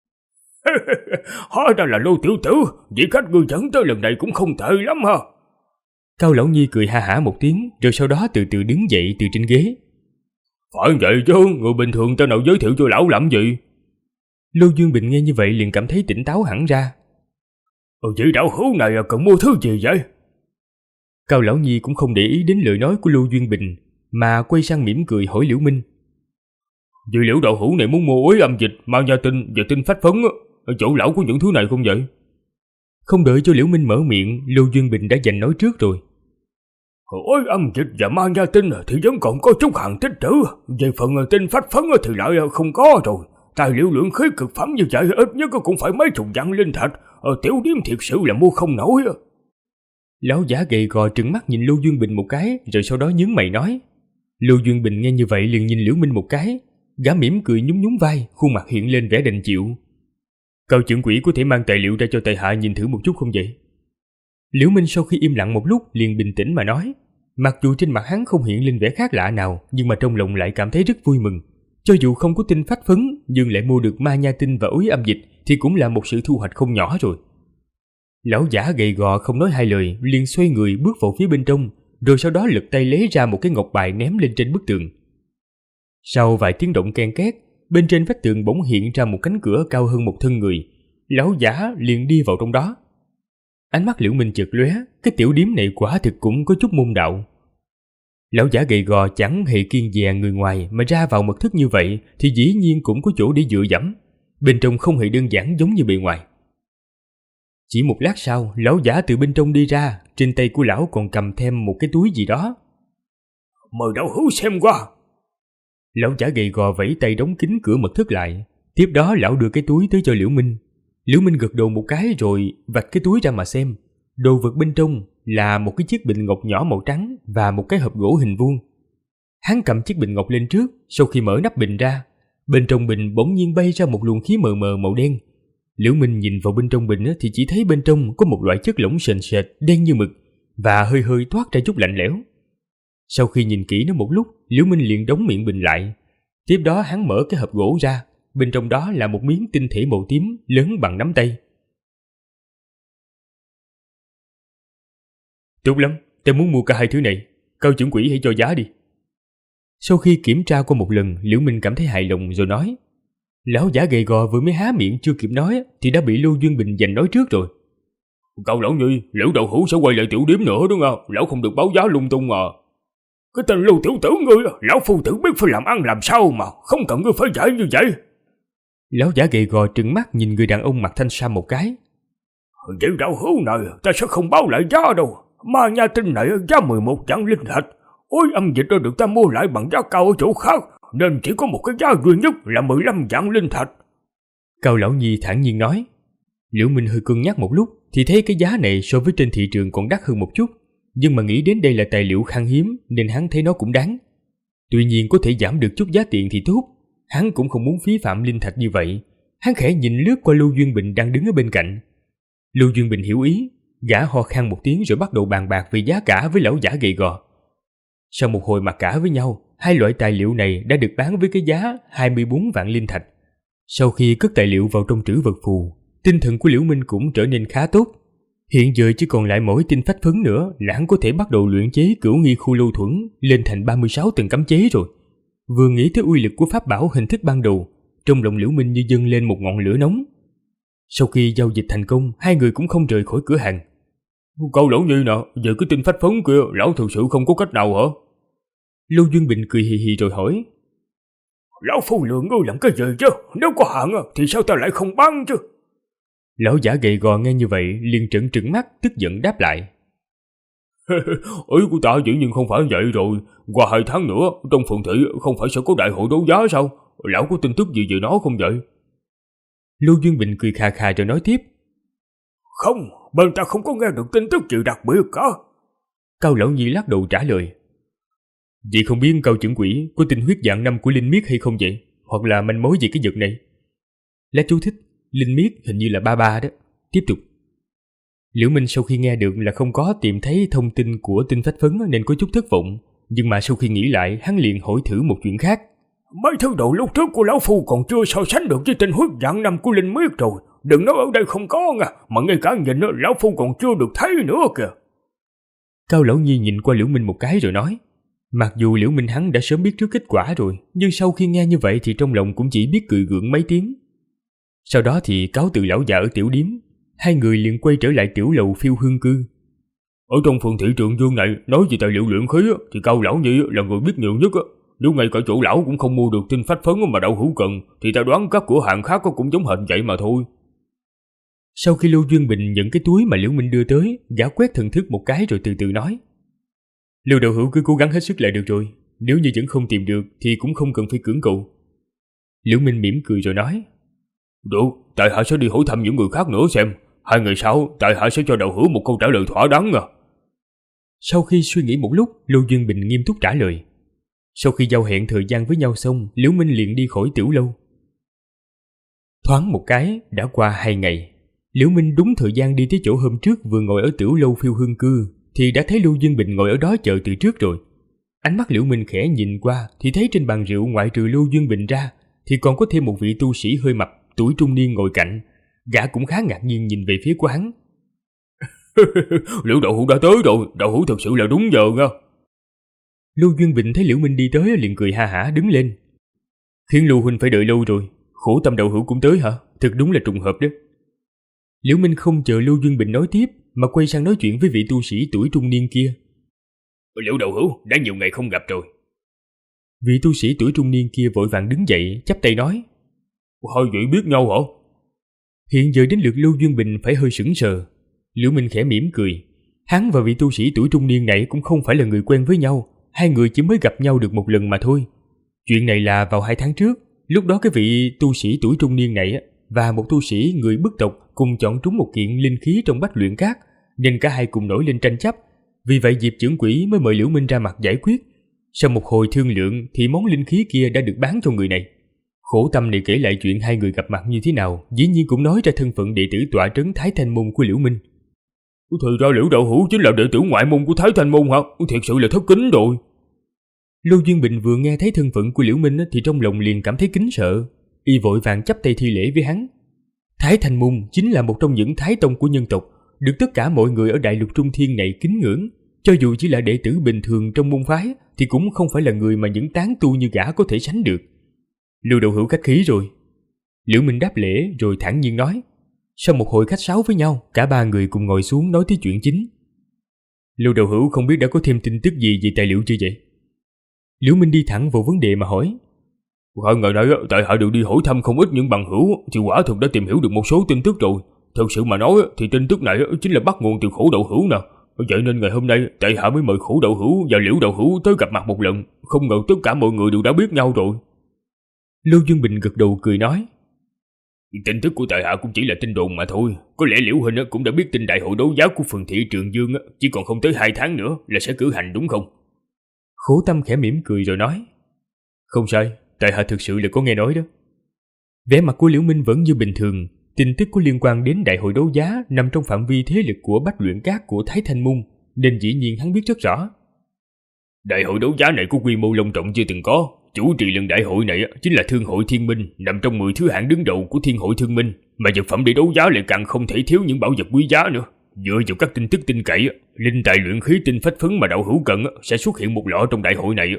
Hóa ra là Lô tiểu tử, vị khách ngươi dẫn tới lần này cũng không tệ lắm ha. Cao Lão Nhi cười ha hả một tiếng, rồi sau đó từ từ đứng dậy từ trên ghế. Phải vậy chứ, người bình thường tao nào giới thiệu cho lão làm gì? Lô Duyên Bình nghe như vậy liền cảm thấy tỉnh táo hẳn ra. Vị đạo hữu này cần mua thứ gì vậy? Cao Lão Nhi cũng không để ý đến lời nói của Lô Duyên Bình, mà quay sang mỉm cười hỏi Liễu Minh. Vị Liễu đạo hữu này muốn mua Ối Âm Dịch, Ma Nha Tinh và tinh phách phấn, ở chỗ lão có những thứ này không vậy? Không đợi cho Liễu Minh mở miệng, Lô Duyên Bình đã giành nói trước rồi. Ối Âm Dịch và Ma Nha Tinh thì vẫn còn có chút hàng tích trữ, về phần tinh phách phấn thì lại không có rồi. Tài liệu luyện khí cực phẩm như vậy ít nhất cũng phải mấy chục vạn linh thạch, tiểu điếm thiệt sự là mua không nổi. Lão giả gầy gò trừng mắt nhìn Lô Duyên Bình một cái, rồi sau đó nhướng mày nói. Lô Duyên Bình nghe như vậy liền nhìn Liễu Minh một cái, gã mỉm cười nhún nhún vai, khuôn mặt hiện lên vẻ đành chịu. Cao trưởng quỹ có thể mang tài liệu ra cho tại hạ nhìn thử một chút không vậy? Liễu Minh sau khi im lặng một lúc liền bình tĩnh mà nói. Mặc dù trên mặt hắn không hiện lên vẻ khác lạ nào, nhưng mà trong lòng lại cảm thấy rất vui mừng. Cho dù không có tinh phách phấn, nhưng lại mua được Ma Nha Tinh và Ối Âm Dịch thì cũng là một sự thu hoạch không nhỏ rồi. Lão giả gầy gò không nói hai lời, liền xoay người bước vào phía bên trong, rồi sau đó lật tay lấy ra một cái ngọc bài ném lên trên bức tường. Sau vài tiếng động ken két, bên trên vách tường bỗng hiện ra một cánh cửa cao hơn một thân người. Lão giả liền đi vào trong đó. Ánh mắt Liễu Minh chợt lóe, cái tiểu điếm này quả thực cũng có chút môn đạo. Lão giả gầy gò chẳng hề kiêng dè người ngoài mà ra vào mật thất như vậy thì dĩ nhiên cũng có chỗ để dựa dẫm. Bên trong không hề đơn giản giống như bề ngoài. Chỉ một lát sau, lão giả từ bên trong đi ra, trên tay của lão còn cầm thêm một cái túi gì đó. Mời đạo hữu xem qua. Lão giả gầy gò vẫy tay đóng kín cửa mật thất lại. Tiếp đó lão đưa cái túi tới cho Liễu Minh. Liễu Minh gật đầu một cái rồi vạch cái túi ra mà xem. Đồ vật bên trong là một cái chiếc bình ngọc nhỏ màu trắng và một cái hộp gỗ hình vuông. Hắn cầm chiếc bình ngọc lên trước, sau khi mở nắp bình ra, bên trong bình bỗng nhiên bay ra một luồng khí mờ mờ màu đen. Liễu Minh nhìn vào bên trong bình thì chỉ thấy bên trong có một loại chất lỏng sền sệt đen như mực, và hơi hơi toát ra chút lạnh lẽo. Sau khi nhìn kỹ nó một lúc, Liễu Minh liền đóng miệng bình lại. Tiếp đó hắn mở cái hộp gỗ ra, bên trong đó là một miếng tinh thể màu tím lớn bằng nắm tay. Tốt lắm, ta muốn mua cả hai thứ này, Cao trưởng quỹ hãy cho giá đi. Sau khi kiểm tra qua một lần, Liễu Minh cảm thấy hài lòng rồi nói. Lão giả gầy gò vừa mới há miệng chưa kịp nói thì đã bị Lưu Duyên Bình giành nói trước rồi. Cậu lão Nhi, Liễu Đậu Hữu sẽ quay lại tiểu điếm nữa đúng không? Lão không được báo giá lung tung mà. Cái tên Lưu tiểu tử ngươi, lão phu tử biết phải làm ăn làm sao mà, không cần ngươi phải giải như vậy. Lão giả gầy gò trừng mắt nhìn người đàn ông mặc thanh sam một cái. Vậy Đậu Hữu này ta sẽ không báo lại giá đâu. Ma nha tinh này giá 11 vạn linh thạch. Ôi âm dịch đã được ta mua lại bằng giá cao ở chỗ khác, nên chỉ có một cái giá duy nhất là 15 vạn linh thạch. Cao lão Nhi thản nhiên nói. Liễu Minh hơi cân nhắc một lúc thì thấy cái giá này so với trên thị trường còn đắt hơn một chút, nhưng mà nghĩ đến đây là tài liệu khan hiếm nên hắn thấy nó cũng đáng. Tuy nhiên có thể giảm được chút giá tiền thì tốt, hắn cũng không muốn phí phạm linh thạch như vậy. Hắn khẽ nhìn lướt qua Lưu Duyên Bình đang đứng ở bên cạnh. Lưu Duyên Bình hiểu ý, gã ho khan một tiếng rồi bắt đầu bàn bạc về giá cả với lão giả gầy gò. Sau một hồi mặc cả với nhau, hai loại tài liệu này đã được bán với cái giá 24 vạn linh thạch. Sau khi cất tài liệu vào trong trữ vật phù, tinh thần của Liễu Minh cũng trở nên khá tốt. Hiện giờ chỉ còn lại mỗi tinh phách phấn nữa là hắn có thể bắt đầu luyện chế Cửu Nghi Khu Lâu Thuẫn lên thành 36 tầng cấm chế rồi. Vừa nghĩ tới uy lực của pháp bảo hình thức ban đầu, trong lòng Liễu Minh như dâng lên một ngọn lửa nóng. Sau khi giao dịch thành công, hai người cũng không rời khỏi cửa hàng. Cậu lão Nhi nè, về cái tinh phách phấn kia, lão thực sự không có cách nào hả? Lưu Duyên Bình cười hì hì rồi hỏi. Lão phu lừa ngươi làm cái gì chứ? Nếu có hạn thì sao ta lại không bán chứ? Lão giả gầy gò nghe như vậy liền trừng mắt tức giận đáp lại. Ý của ta dĩ nhiên không phải vậy rồi. Qua 2 tháng nữa trong phường thị không phải sẽ có đại hội đấu giá sao? Lão có tin tức gì về nó không vậy? Lưu Duyên Bình cười khà khà rồi nói tiếp. Không, bên ta không có nghe được tin tức gì đặc biệt cả. Cao lão Nhi lắc đầu trả lời. Vậy không biết Cao trưởng quỹ có tinh huyết dạng 5 của Linh Miết hay không vậy? Hoặc là manh mối về cái vật này? Lá chú thích, Linh Miết hình như là 33 đó. Tiếp tục. Liễu Minh sau khi nghe được là không có tìm thấy thông tin của tinh phách phấn nên có chút thất vọng. Nhưng mà sau khi nghĩ lại, hắn liền hỏi thử một chuyện khác. Mấy thứ đồ lúc trước của lão phu còn chưa so sánh được với tinh huyết dạng 5 của Linh Miết rồi. Đừng nói ở đây không có nha, mà ngay cả nhìn lão phu còn chưa được thấy nữa kìa. Cao lão Nhi nhìn qua Liễu Minh một cái rồi nói. Mặc dù Liễu Minh hắn đã sớm biết trước kết quả rồi, nhưng sau khi nghe như vậy thì trong lòng cũng chỉ biết cười gượng mấy tiếng. Sau đó thì cáo từ lão già ở tiểu điếm, hai người liền quay trở lại tiểu lầu Phiêu Hương Cư. Ở trong phường thị Trường Dương này, nói về tài liệu luyện khí thì Cao lão Nhi là người biết nhiều nhất. Nếu ngay cả chỗ lão cũng không mua được tinh phách phấn mà Đậu Hữu cần, thì ta đoán các cửa hàng khác cũng giống hệt vậy mà thôi. Sau khi Lưu Duyên Bình nhận cái túi mà Liễu Minh đưa tới, gã quét thần thức một cái rồi từ từ nói. Lưu Đậu Hữu cứ cố gắng hết sức là được rồi, nếu như vẫn không tìm được thì cũng không cần phải cưỡng cầu. Liễu Minh mỉm cười rồi nói. Được, tại hạ sẽ đi hỏi thăm những người khác nữa xem, 2 ngày sau tại hạ sẽ cho Đậu Hữu một câu trả lời thỏa đáng à. Sau khi suy nghĩ một lúc, Lưu Duyên Bình nghiêm túc trả lời. Sau khi giao hẹn thời gian với nhau xong, Liễu Minh liền đi khỏi tiểu lâu. Thoáng một cái, đã qua 2 ngày. Liễu Minh đúng thời gian đi tới chỗ hôm trước vừa ngồi ở tiểu lâu Phiêu Hương Cư, thì đã thấy Lưu Duyên Bình ngồi ở đó chờ từ trước rồi. Ánh mắt Liễu Minh khẽ nhìn qua thì thấy trên bàn rượu ngoại trừ Lưu Duyên Bình ra thì còn có thêm một vị tu sĩ hơi mập, tuổi trung niên ngồi cạnh. Gã cũng khá ngạc nhiên nhìn về phía của hắn. Liễu Đậu Hữu đã tới rồi, Đậu Hữu thật sự là đúng giờ nha. Lưu Duyên Bình thấy Liễu Minh đi tới liền cười ha hả đứng lên. Khiến Lưu huynh phải đợi lâu rồi, khổ tâm Đậu Hữu cũng tới hả? Thật đúng là trùng hợp đó. Liễu Minh không chờ Lưu Duyên Bình nói tiếp mà quay sang nói chuyện với vị tu sĩ tuổi trung niên kia. Liễu Đậu Hữu, đã nhiều ngày không gặp rồi. Vị tu sĩ tuổi trung niên kia vội vàng đứng dậy, chắp tay nói. Hai vị biết nhau hả? Hiện giờ đến lượt Lưu Duyên Bình phải hơi sững sờ. Liễu Minh khẽ mỉm cười. Hắn và vị tu sĩ tuổi trung niên này cũng không phải là người quen với nhau, hai người chỉ mới gặp nhau được một lần mà thôi. Chuyện này là vào 2 tháng trước, lúc đó cái vị tu sĩ tuổi trung niên này và một tu sĩ người bức tộc cùng chọn trúng một kiện linh khí trong bách luyện cát, nên cả hai cùng nổi lên tranh chấp. Vì vậy Diệp trưởng quỹ mới mời Liễu Minh ra mặt giải quyết. Sau một hồi thương lượng thì món linh khí kia đã được bán cho người này. Khổ tâm này kể lại chuyện hai người gặp mặt như thế nào, dĩ nhiên cũng nói ra thân phận đệ tử tọa trấn Thái Thanh Môn của Liễu Minh. Thì ra Liễu đạo hữu chính là đệ tử ngoại môn của Thái Thanh môn hả? Thiệt sự là thất kính rồi. Lô Duyên Bình vừa nghe thấy thân phận của Liễu Minh thì trong lòng liền cảm thấy kính sợ, y vội vàng chắp tay thi lễ với hắn. Thái Thanh môn chính là một trong những thái tông của nhân tộc, được tất cả mọi người ở đại lục Trung Thiên này kính ngưỡng. Cho dù chỉ là đệ tử bình thường trong môn phái thì cũng không phải là người mà những tán tu như gã có thể sánh được. Lưu đạo hữu khách khí rồi. Liễu Minh đáp lễ rồi thản nhiên nói. Sau một hồi khách sáo với nhau, cả ba người cùng ngồi xuống nói tới chuyện chính. Lưu đạo hữu không biết đã có thêm tin tức gì về tài liệu chưa vậy? Liễu Minh đi thẳng vào vấn đề mà hỏi. Hai ngày nay tại hạ được đi hỏi thăm không ít những bằng hữu, thì quả thực đã tìm hiểu được một số tin tức rồi. Thật sự mà nói thì tin tức này chính là bắt nguồn từ Khổ đạo hữu nè. Vậy nên ngày hôm nay tại hạ mới mời Khổ đạo hữu và Liễu đạo hữu tới gặp mặt một lần. Không ngờ tất cả mọi người đều đã biết nhau rồi. Lưu Dương Bình gật đầu cười nói. Tin tức của tại hạ cũng chỉ là tin đồn mà thôi. Có lẽ Liễu huynh cũng đã biết tin đại hội đấu giá của phường thị Trường Dương chỉ còn không tới 2 tháng nữa là sẽ cử hành đúng không? Khổ Tâm khẽ mỉm cười rồi nói. Không sai, tại hạ thực sự là có nghe nói đó. Vẻ mặt của Liễu Minh vẫn như bình thường. Tin tức có liên quan đến đại hội đấu giá nằm trong phạm vi thế lực của Bách Luyện Các của Thái Thanh môn, nên dĩ nhiên hắn biết rất rõ. Đại hội đấu giá này có quy mô long trọng chưa từng có. Chủ trì lần đại hội này chính là Thương hội Thiên Minh, nằm trong 10 thứ hạng đứng đầu của Thiên hội Thương Minh, mà vật phẩm để đấu giá lại càng không thể thiếu những bảo vật quý giá nữa. Dựa vào các tin tức tin cậy, linh tài luyện khí tinh phách phấn mà đạo hữu cần sẽ xuất hiện một lọ trong đại hội này.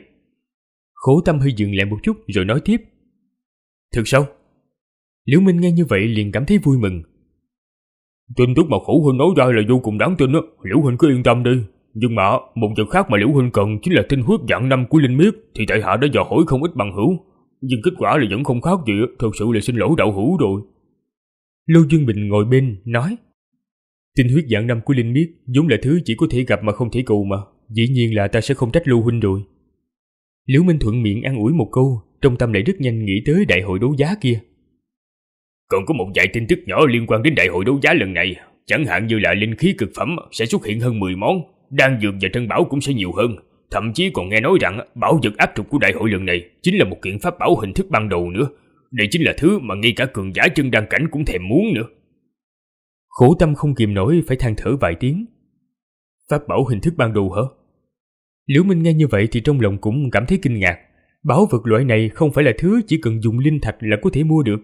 Khổ Tâm hơi dừng lại một chút rồi nói tiếp. Thực sao? Liễu Minh nghe như vậy liền cảm thấy vui mừng. Tin tức mà Khổ huynh nói ra là vô cùng đáng tin, Liễu huynh cứ yên tâm đi. Nhưng mà một vật khác mà Liễu huynh cần chính là tinh huyết dạng 5 của linh miết, thì tại hạ đã dò hỏi không ít bằng hữu, nhưng kết quả là vẫn không khác gì. Thật sự là xin lỗi đạo hữu rồi. Lưu Dương Bình ngồi bên nói. Tinh huyết dạng 5 của linh miết vốn là thứ chỉ có thể gặp mà không thể cầu mà, dĩ nhiên là ta sẽ không trách Lưu huynh rồi. Liễu Minh thuận miệng an ủi một câu, trong tâm lại rất nhanh nghĩ tới đại hội đấu giá kia. Còn có một vài tin tức nhỏ liên quan đến đại hội đấu giá lần này, chẳng hạn như là linh khí cực phẩm sẽ xuất hiện hơn 10 món, đan dược và trân bảo cũng sẽ nhiều hơn. Thậm chí còn nghe nói rằng bảo vật áp trục của đại hội lần này chính là một kiện pháp bảo hình thức ban đầu nữa. Đây chính là thứ mà ngay cả cường giả chân đan cảnh cũng thèm muốn nữa. Khổ Tâm không kìm nổi phải than thở vài tiếng. Pháp bảo hình thức ban đầu hả? Liễu Minh nghe như vậy thì trong lòng cũng cảm thấy kinh ngạc. Bảo vật loại này không phải là thứ chỉ cần dùng linh thạch là có thể mua được.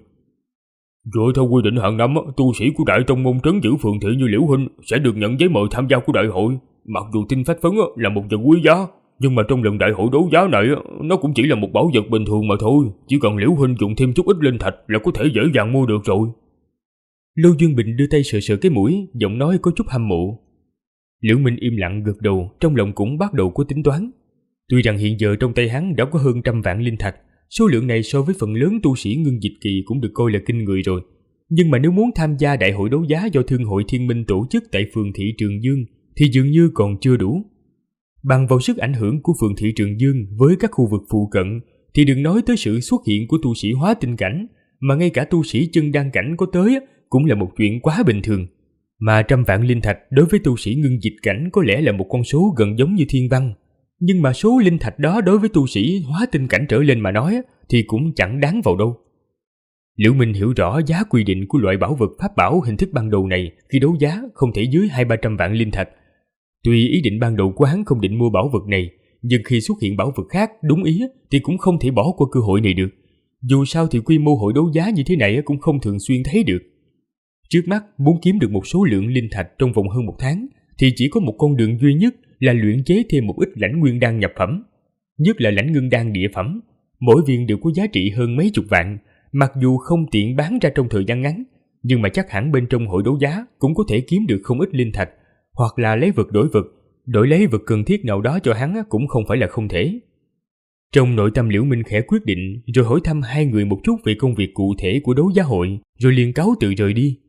Dựa theo quy định hàng năm, tu sĩ của đại tông môn trấn giữ phường thị như Liễu huynh sẽ được nhận giấy mời tham gia của đại hội. Mặc dù tinh phách phấn là một vật quý giá, nhưng mà trong lần đại hội đấu giá này nó cũng chỉ là một bảo vật bình thường mà thôi. Chỉ cần Liễu huynh dùng thêm chút ít linh thạch là có thể dễ dàng mua được rồi. Lưu Dương Bình đưa tay sờ sờ cái mũi, giọng nói có chút hâm mộ. Liễu Minh im lặng gật đầu, trong lòng cũng bắt đầu có tính toán. Tuy rằng hiện giờ trong tay hắn đã có hơn 100 vạn linh thạch, số lượng này so với phần lớn tu sĩ ngưng dịch kỳ cũng được coi là kinh người rồi. Nhưng mà nếu muốn tham gia đại hội đấu giá do Thương hội Thiên Minh tổ chức tại phường thị Trường Dương thì dường như còn chưa đủ. Bằng vào sức ảnh hưởng của phường thị Trường Dương với các khu vực phụ cận thì đừng nói tới sự xuất hiện của tu sĩ hóa tinh cảnh, mà ngay cả tu sĩ chân đan cảnh có tới cũng là một chuyện quá bình thường. Mà 100 vạn linh thạch đối với tu sĩ ngưng dịch cảnh có lẽ là một con số gần giống như thiên văn. Nhưng mà số linh thạch đó đối với tu sĩ hóa tinh cảnh trở lên mà nói thì cũng chẳng đáng vào đâu. Liễu Minh hiểu rõ giá quy định của loại bảo vật pháp bảo hình thức ban đầu này khi đấu giá không thể dưới 200-300 vạn linh thạch. Tuy ý định ban đầu của hắn không định mua bảo vật này, nhưng khi xuất hiện bảo vật khác đúng ý thì cũng không thể bỏ qua cơ hội này được. Dù sao thì quy mô hội đấu giá như thế này cũng không thường xuyên thấy được. Trước mắt muốn kiếm được một số lượng linh thạch trong vòng hơn 1 tháng thì chỉ có một con đường duy nhất là luyện chế thêm một ít lãnh nguyên đan nhập phẩm. Nhất là lãnh ngưng đan địa phẩm, mỗi viên đều có giá trị hơn mấy chục vạn. Mặc dù không tiện bán ra trong thời gian ngắn, nhưng mà chắc hẳn bên trong hội đấu giá cũng có thể kiếm được không ít linh thạch, hoặc là lấy vật, đổi lấy vật cần thiết nào đó cho hắn cũng không phải là không thể. Trong nội tâm Liễu Minh khẽ quyết định, rồi hỏi thăm hai người một chút về công việc cụ thể của đấu giá hội, rồi liền cáo từ rời đi.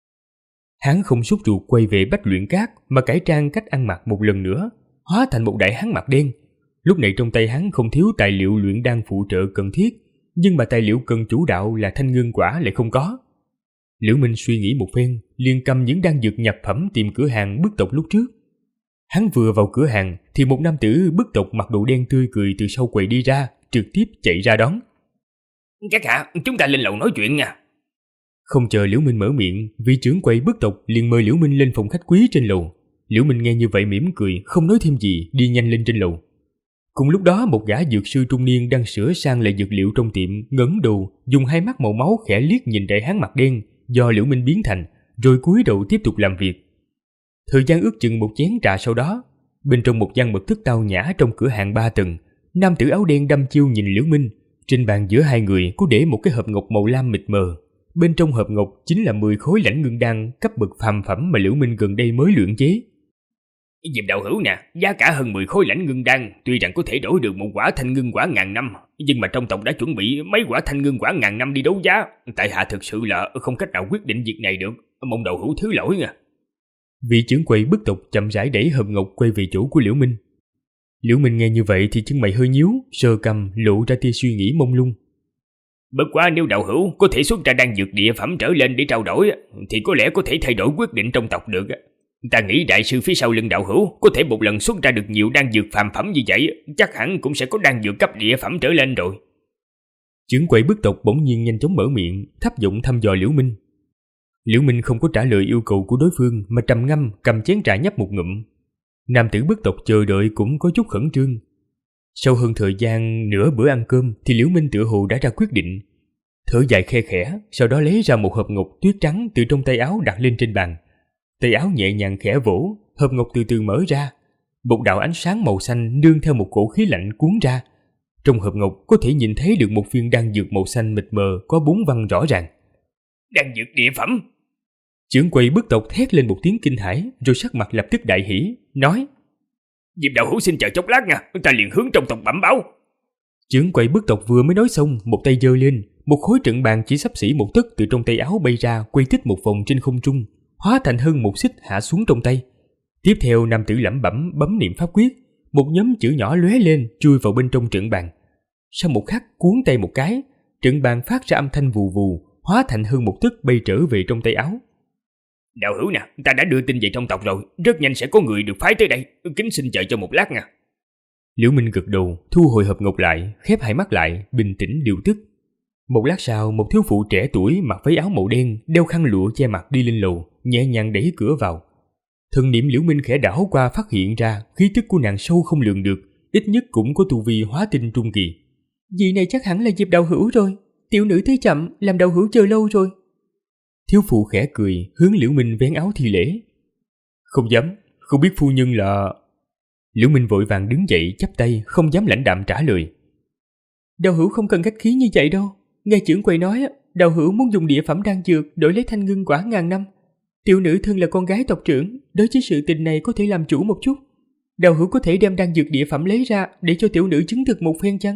Hắn không sốt ruột quay về Bách Luyện Các mà cải trang cách ăn mặc một lần nữa, hóa thành một đại hán mặt đen. Lúc này trong tay hắn không thiếu tài liệu luyện đan phụ trợ cần thiết, nhưng mà tài liệu cần chủ đạo là thanh ngưng quả lại không có. Liễu Minh suy nghĩ một phen, liền cầm những đan dược nhập phẩm tìm cửa hàng bức tộc lúc trước. Hắn vừa vào cửa hàng thì một nam tử bức tộc mặc đồ đen tươi cười từ sau quầy đi ra, trực tiếp chạy ra đón. Các hạ, chúng ta lên lầu nói chuyện nha. Không chờ Liễu Minh mở miệng, vị trưởng quầy bức tộc liền mời Liễu Minh lên phòng khách quý trên lầu. Liễu Minh nghe như vậy mỉm cười, không nói thêm gì, đi nhanh lên trên lầu. Cùng lúc đó, một gã dược sư trung niên đang sửa sang lại dược liệu trong tiệm, ngẩng đầu, dùng hai mắt màu máu khẽ liếc nhìn đại hán mặt đen do Liễu Minh biến thành, rồi cúi đầu tiếp tục làm việc. Thời gian ước chừng một chén trà sau đó, bên trong một gian mật thất tao nhã trong cửa hàng 3 tầng, nam tử áo đen đăm chiêu nhìn Liễu Minh. Trên bàn giữa hai người có để một cái hộp ngọc màu lam mịt mờ. Bên trong hộp ngọc chính là 10 khối lãnh ngưng đan cấp bậc phàm phẩm mà Liễu Minh gần đây mới luyện chế. Diệp đạo hữu nè, giá cả hơn 10 khối lãnh ngưng đan, tuy rằng có thể đổi được một quả thanh ngưng quả ngàn năm, nhưng mà trong tộc đã chuẩn bị mấy quả thanh ngưng quả ngàn năm đi đấu giá, tại hạ thực sự là không cách nào quyết định việc này được, mong đạo hữu thứ lỗi nha. Vị trưởng quầy bức tộc chậm rãi đẩy hộp ngọc quay về chỗ của Liễu Minh. Liễu Minh nghe như vậy thì chân mày hơi nhíu, sờ cằm lộ ra tia suy nghĩ mông lung. Bất quá nếu đạo hữu có thể xuất ra đan dược địa phẩm trở lên để trao đổi thì có lẽ có thể thay đổi quyết định trong tộc được. Ta nghĩ đại sư phía sau lưng đạo hữu có thể một lần xuất ra được nhiều đan dược phàm phẩm như vậy, chắc hẳn cũng sẽ có đan dược cấp địa phẩm trở lên rồi. Trưởng quầy bức tộc bỗng nhiên nhanh chóng mở miệng, thấp giọng thăm dò Liễu Minh. Liễu Minh không có trả lời yêu cầu của đối phương mà trầm ngâm cầm chén trà nhấp một ngụm. Nam tử bức tộc chờ đợi cũng có chút khẩn trương. Sau hơn thời gian nửa bữa ăn cơm thì Liễu Minh tựa hồ đã ra quyết định. Thở dài khe khẽ, sau đó lấy ra một hộp ngọc tuyết trắng từ trong tay áo đặt lên trên bàn. Tay áo nhẹ nhàng khẽ vỗ, hộp ngọc từ từ mở ra. Một đạo ánh sáng màu xanh nương theo một cổ khí lạnh cuốn ra. Trong hộp ngọc có thể nhìn thấy được một viên đan dược màu xanh mịt mờ có 4 văn rõ ràng. Đan dược địa phẩm! Trưởng quầy bức tộc thét lên một tiếng kinh hãi, rồi sắc mặt lập tức đại hỉ, nói: Diệp đạo hữu xin chờ chốc lát nha, ta liền hướng trong tộc bẩm báo. Trưởng quầy bức tộc vừa mới nói xong, một tay giơ lên, một khối trận bàn chỉ xấp xỉ một tấc từ trong tay áo bay ra, quay tích một vòng trên không trung, hóa thành hơn một xích hạ xuống trong tay. Tiếp theo nam tử lẩm bẩm bấm niệm pháp quyết, một nhóm chữ nhỏ lóe lên chui vào bên trong trận bàn. Sau một khắc cuốn tay một cái, trận bàn phát ra âm thanh vù vù, hóa thành hơn một tấc bay trở về trong tay áo. Đạo hữu nè, ta đã đưa tin về trong tộc rồi, rất nhanh sẽ có người được phái tới đây, kính xin chờ cho một lát nha. Liễu Minh gật đầu, thu hồi hộp ngọc lại, khép hai mắt lại, bình tĩnh điều tức. Một lát sau, một thiếu phụ trẻ tuổi mặc váy áo màu đen, đeo khăn lụa che mặt đi lên lầu, nhẹ nhàng đẩy cửa vào. Thần niệm Liễu Minh khẽ đảo qua phát hiện ra khí tức của nàng sâu không lường được, ít nhất cũng có tu vi hóa tinh trung kỳ. Vị này chắc hẳn là Diệp đạo hữu rồi, tiểu nữ tới chậm, làm đạo hữu chờ lâu rồi. Thiếu phụ khẽ cười, hướng Liễu Minh vén áo thi lễ. Không dám, không biết phu nhân là... Liễu Minh vội vàng đứng dậy chắp tay, không dám lãnh đạm trả lời. Đạo hữu không cần khách khí như vậy đâu. Nghe trưởng quầy nói, đạo hữu muốn dùng địa phẩm đan dược đổi lấy thanh ngưng quả ngàn năm. Tiểu nữ thân là con gái tộc trưởng, đối với sự tình này có thể làm chủ một chút. Đạo hữu có thể đem đan dược địa phẩm lấy ra để cho tiểu nữ chứng thực một phen chăng?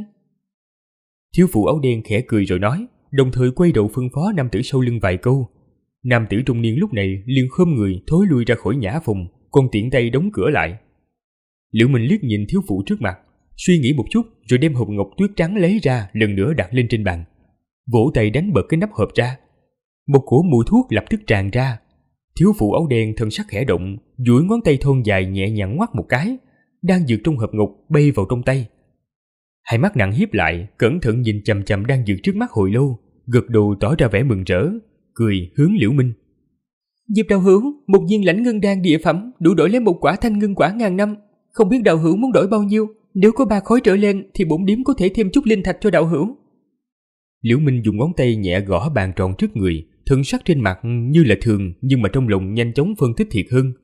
Thiếu phụ áo đen khẽ cười rồi nói, đồng thời quay đầu phân phó nam tử sau lưng vài câu. Nam tử trung niên lúc này liền khom người thối lui ra khỏi nhã phòng, còn tiện tay đóng cửa lại. Liễu Minh liếc nhìn thiếu phụ trước mặt, suy nghĩ một chút rồi đem hộp ngọc tuyết trắng lấy ra lần nữa đặt lên trên bàn, vỗ tay đánh bật cái nắp hộp ra. Một cỗ mùi thuốc lập tức tràn ra. Thiếu phụ áo đen thân sắc khẽ động, duỗi ngón tay thon dài nhẹ nhàng ngoắc một cái, đan dược trong hộp ngọc bay vào trong tay. Hai mắt nàng híp lại, cẩn thận nhìn chằm chằm đan dược trước mắt hồi lâu, gật đầu tỏ ra vẻ mừng rỡ, cười hướng Liễu Minh. Diệp đạo hữu, một viên lãnh ngưng đan địa phẩm đủ đổi lấy một quả thanh ngưng quả ngàn năm. Không biết đạo hữu muốn đổi bao nhiêu? Nếu có 3 khối trở lên thì bổn điếm có thể thêm chút linh thạch cho đạo hữu. Liễu Minh dùng ngón tay nhẹ gõ bàn tròn trước người, thân sắc trên mặt như là thường nhưng mà trong lòng nhanh chóng phân tích thiệt hơn.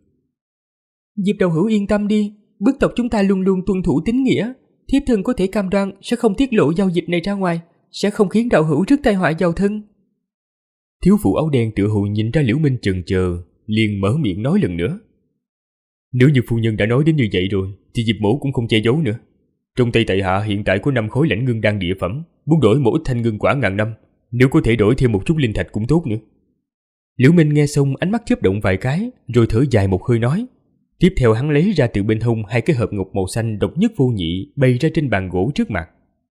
Diệp đạo hữu yên tâm đi, bức tộc chúng ta luôn luôn tuân thủ tín nghĩa. Thiếp thân có thể cam đoan sẽ không tiết lộ giao dịch này ra ngoài, sẽ không khiến đạo hữu rước tai họa vào thân. Thiếu phụ áo đen tựa hồ nhìn ra Liễu Minh chần chờ, liền mở miệng nói lần nữa. Nếu như phu nhân đã nói đến như vậy rồi thì Diệp mỗ cũng không che giấu nữa. Trong tay tại hạ hiện tại có 5 khối lãnh ngưng đan địa phẩm, muốn đổi một ít thanh ngưng quả ngàn năm, nếu có thể đổi thêm một chút linh thạch cũng tốt nữa. Liễu Minh nghe xong ánh mắt chớp động vài cái, rồi thở dài một hơi nói. Tiếp theo hắn lấy ra từ bên hông 2 cái hộp ngọc màu xanh độc nhất vô nhị bày ra trên bàn gỗ trước mặt.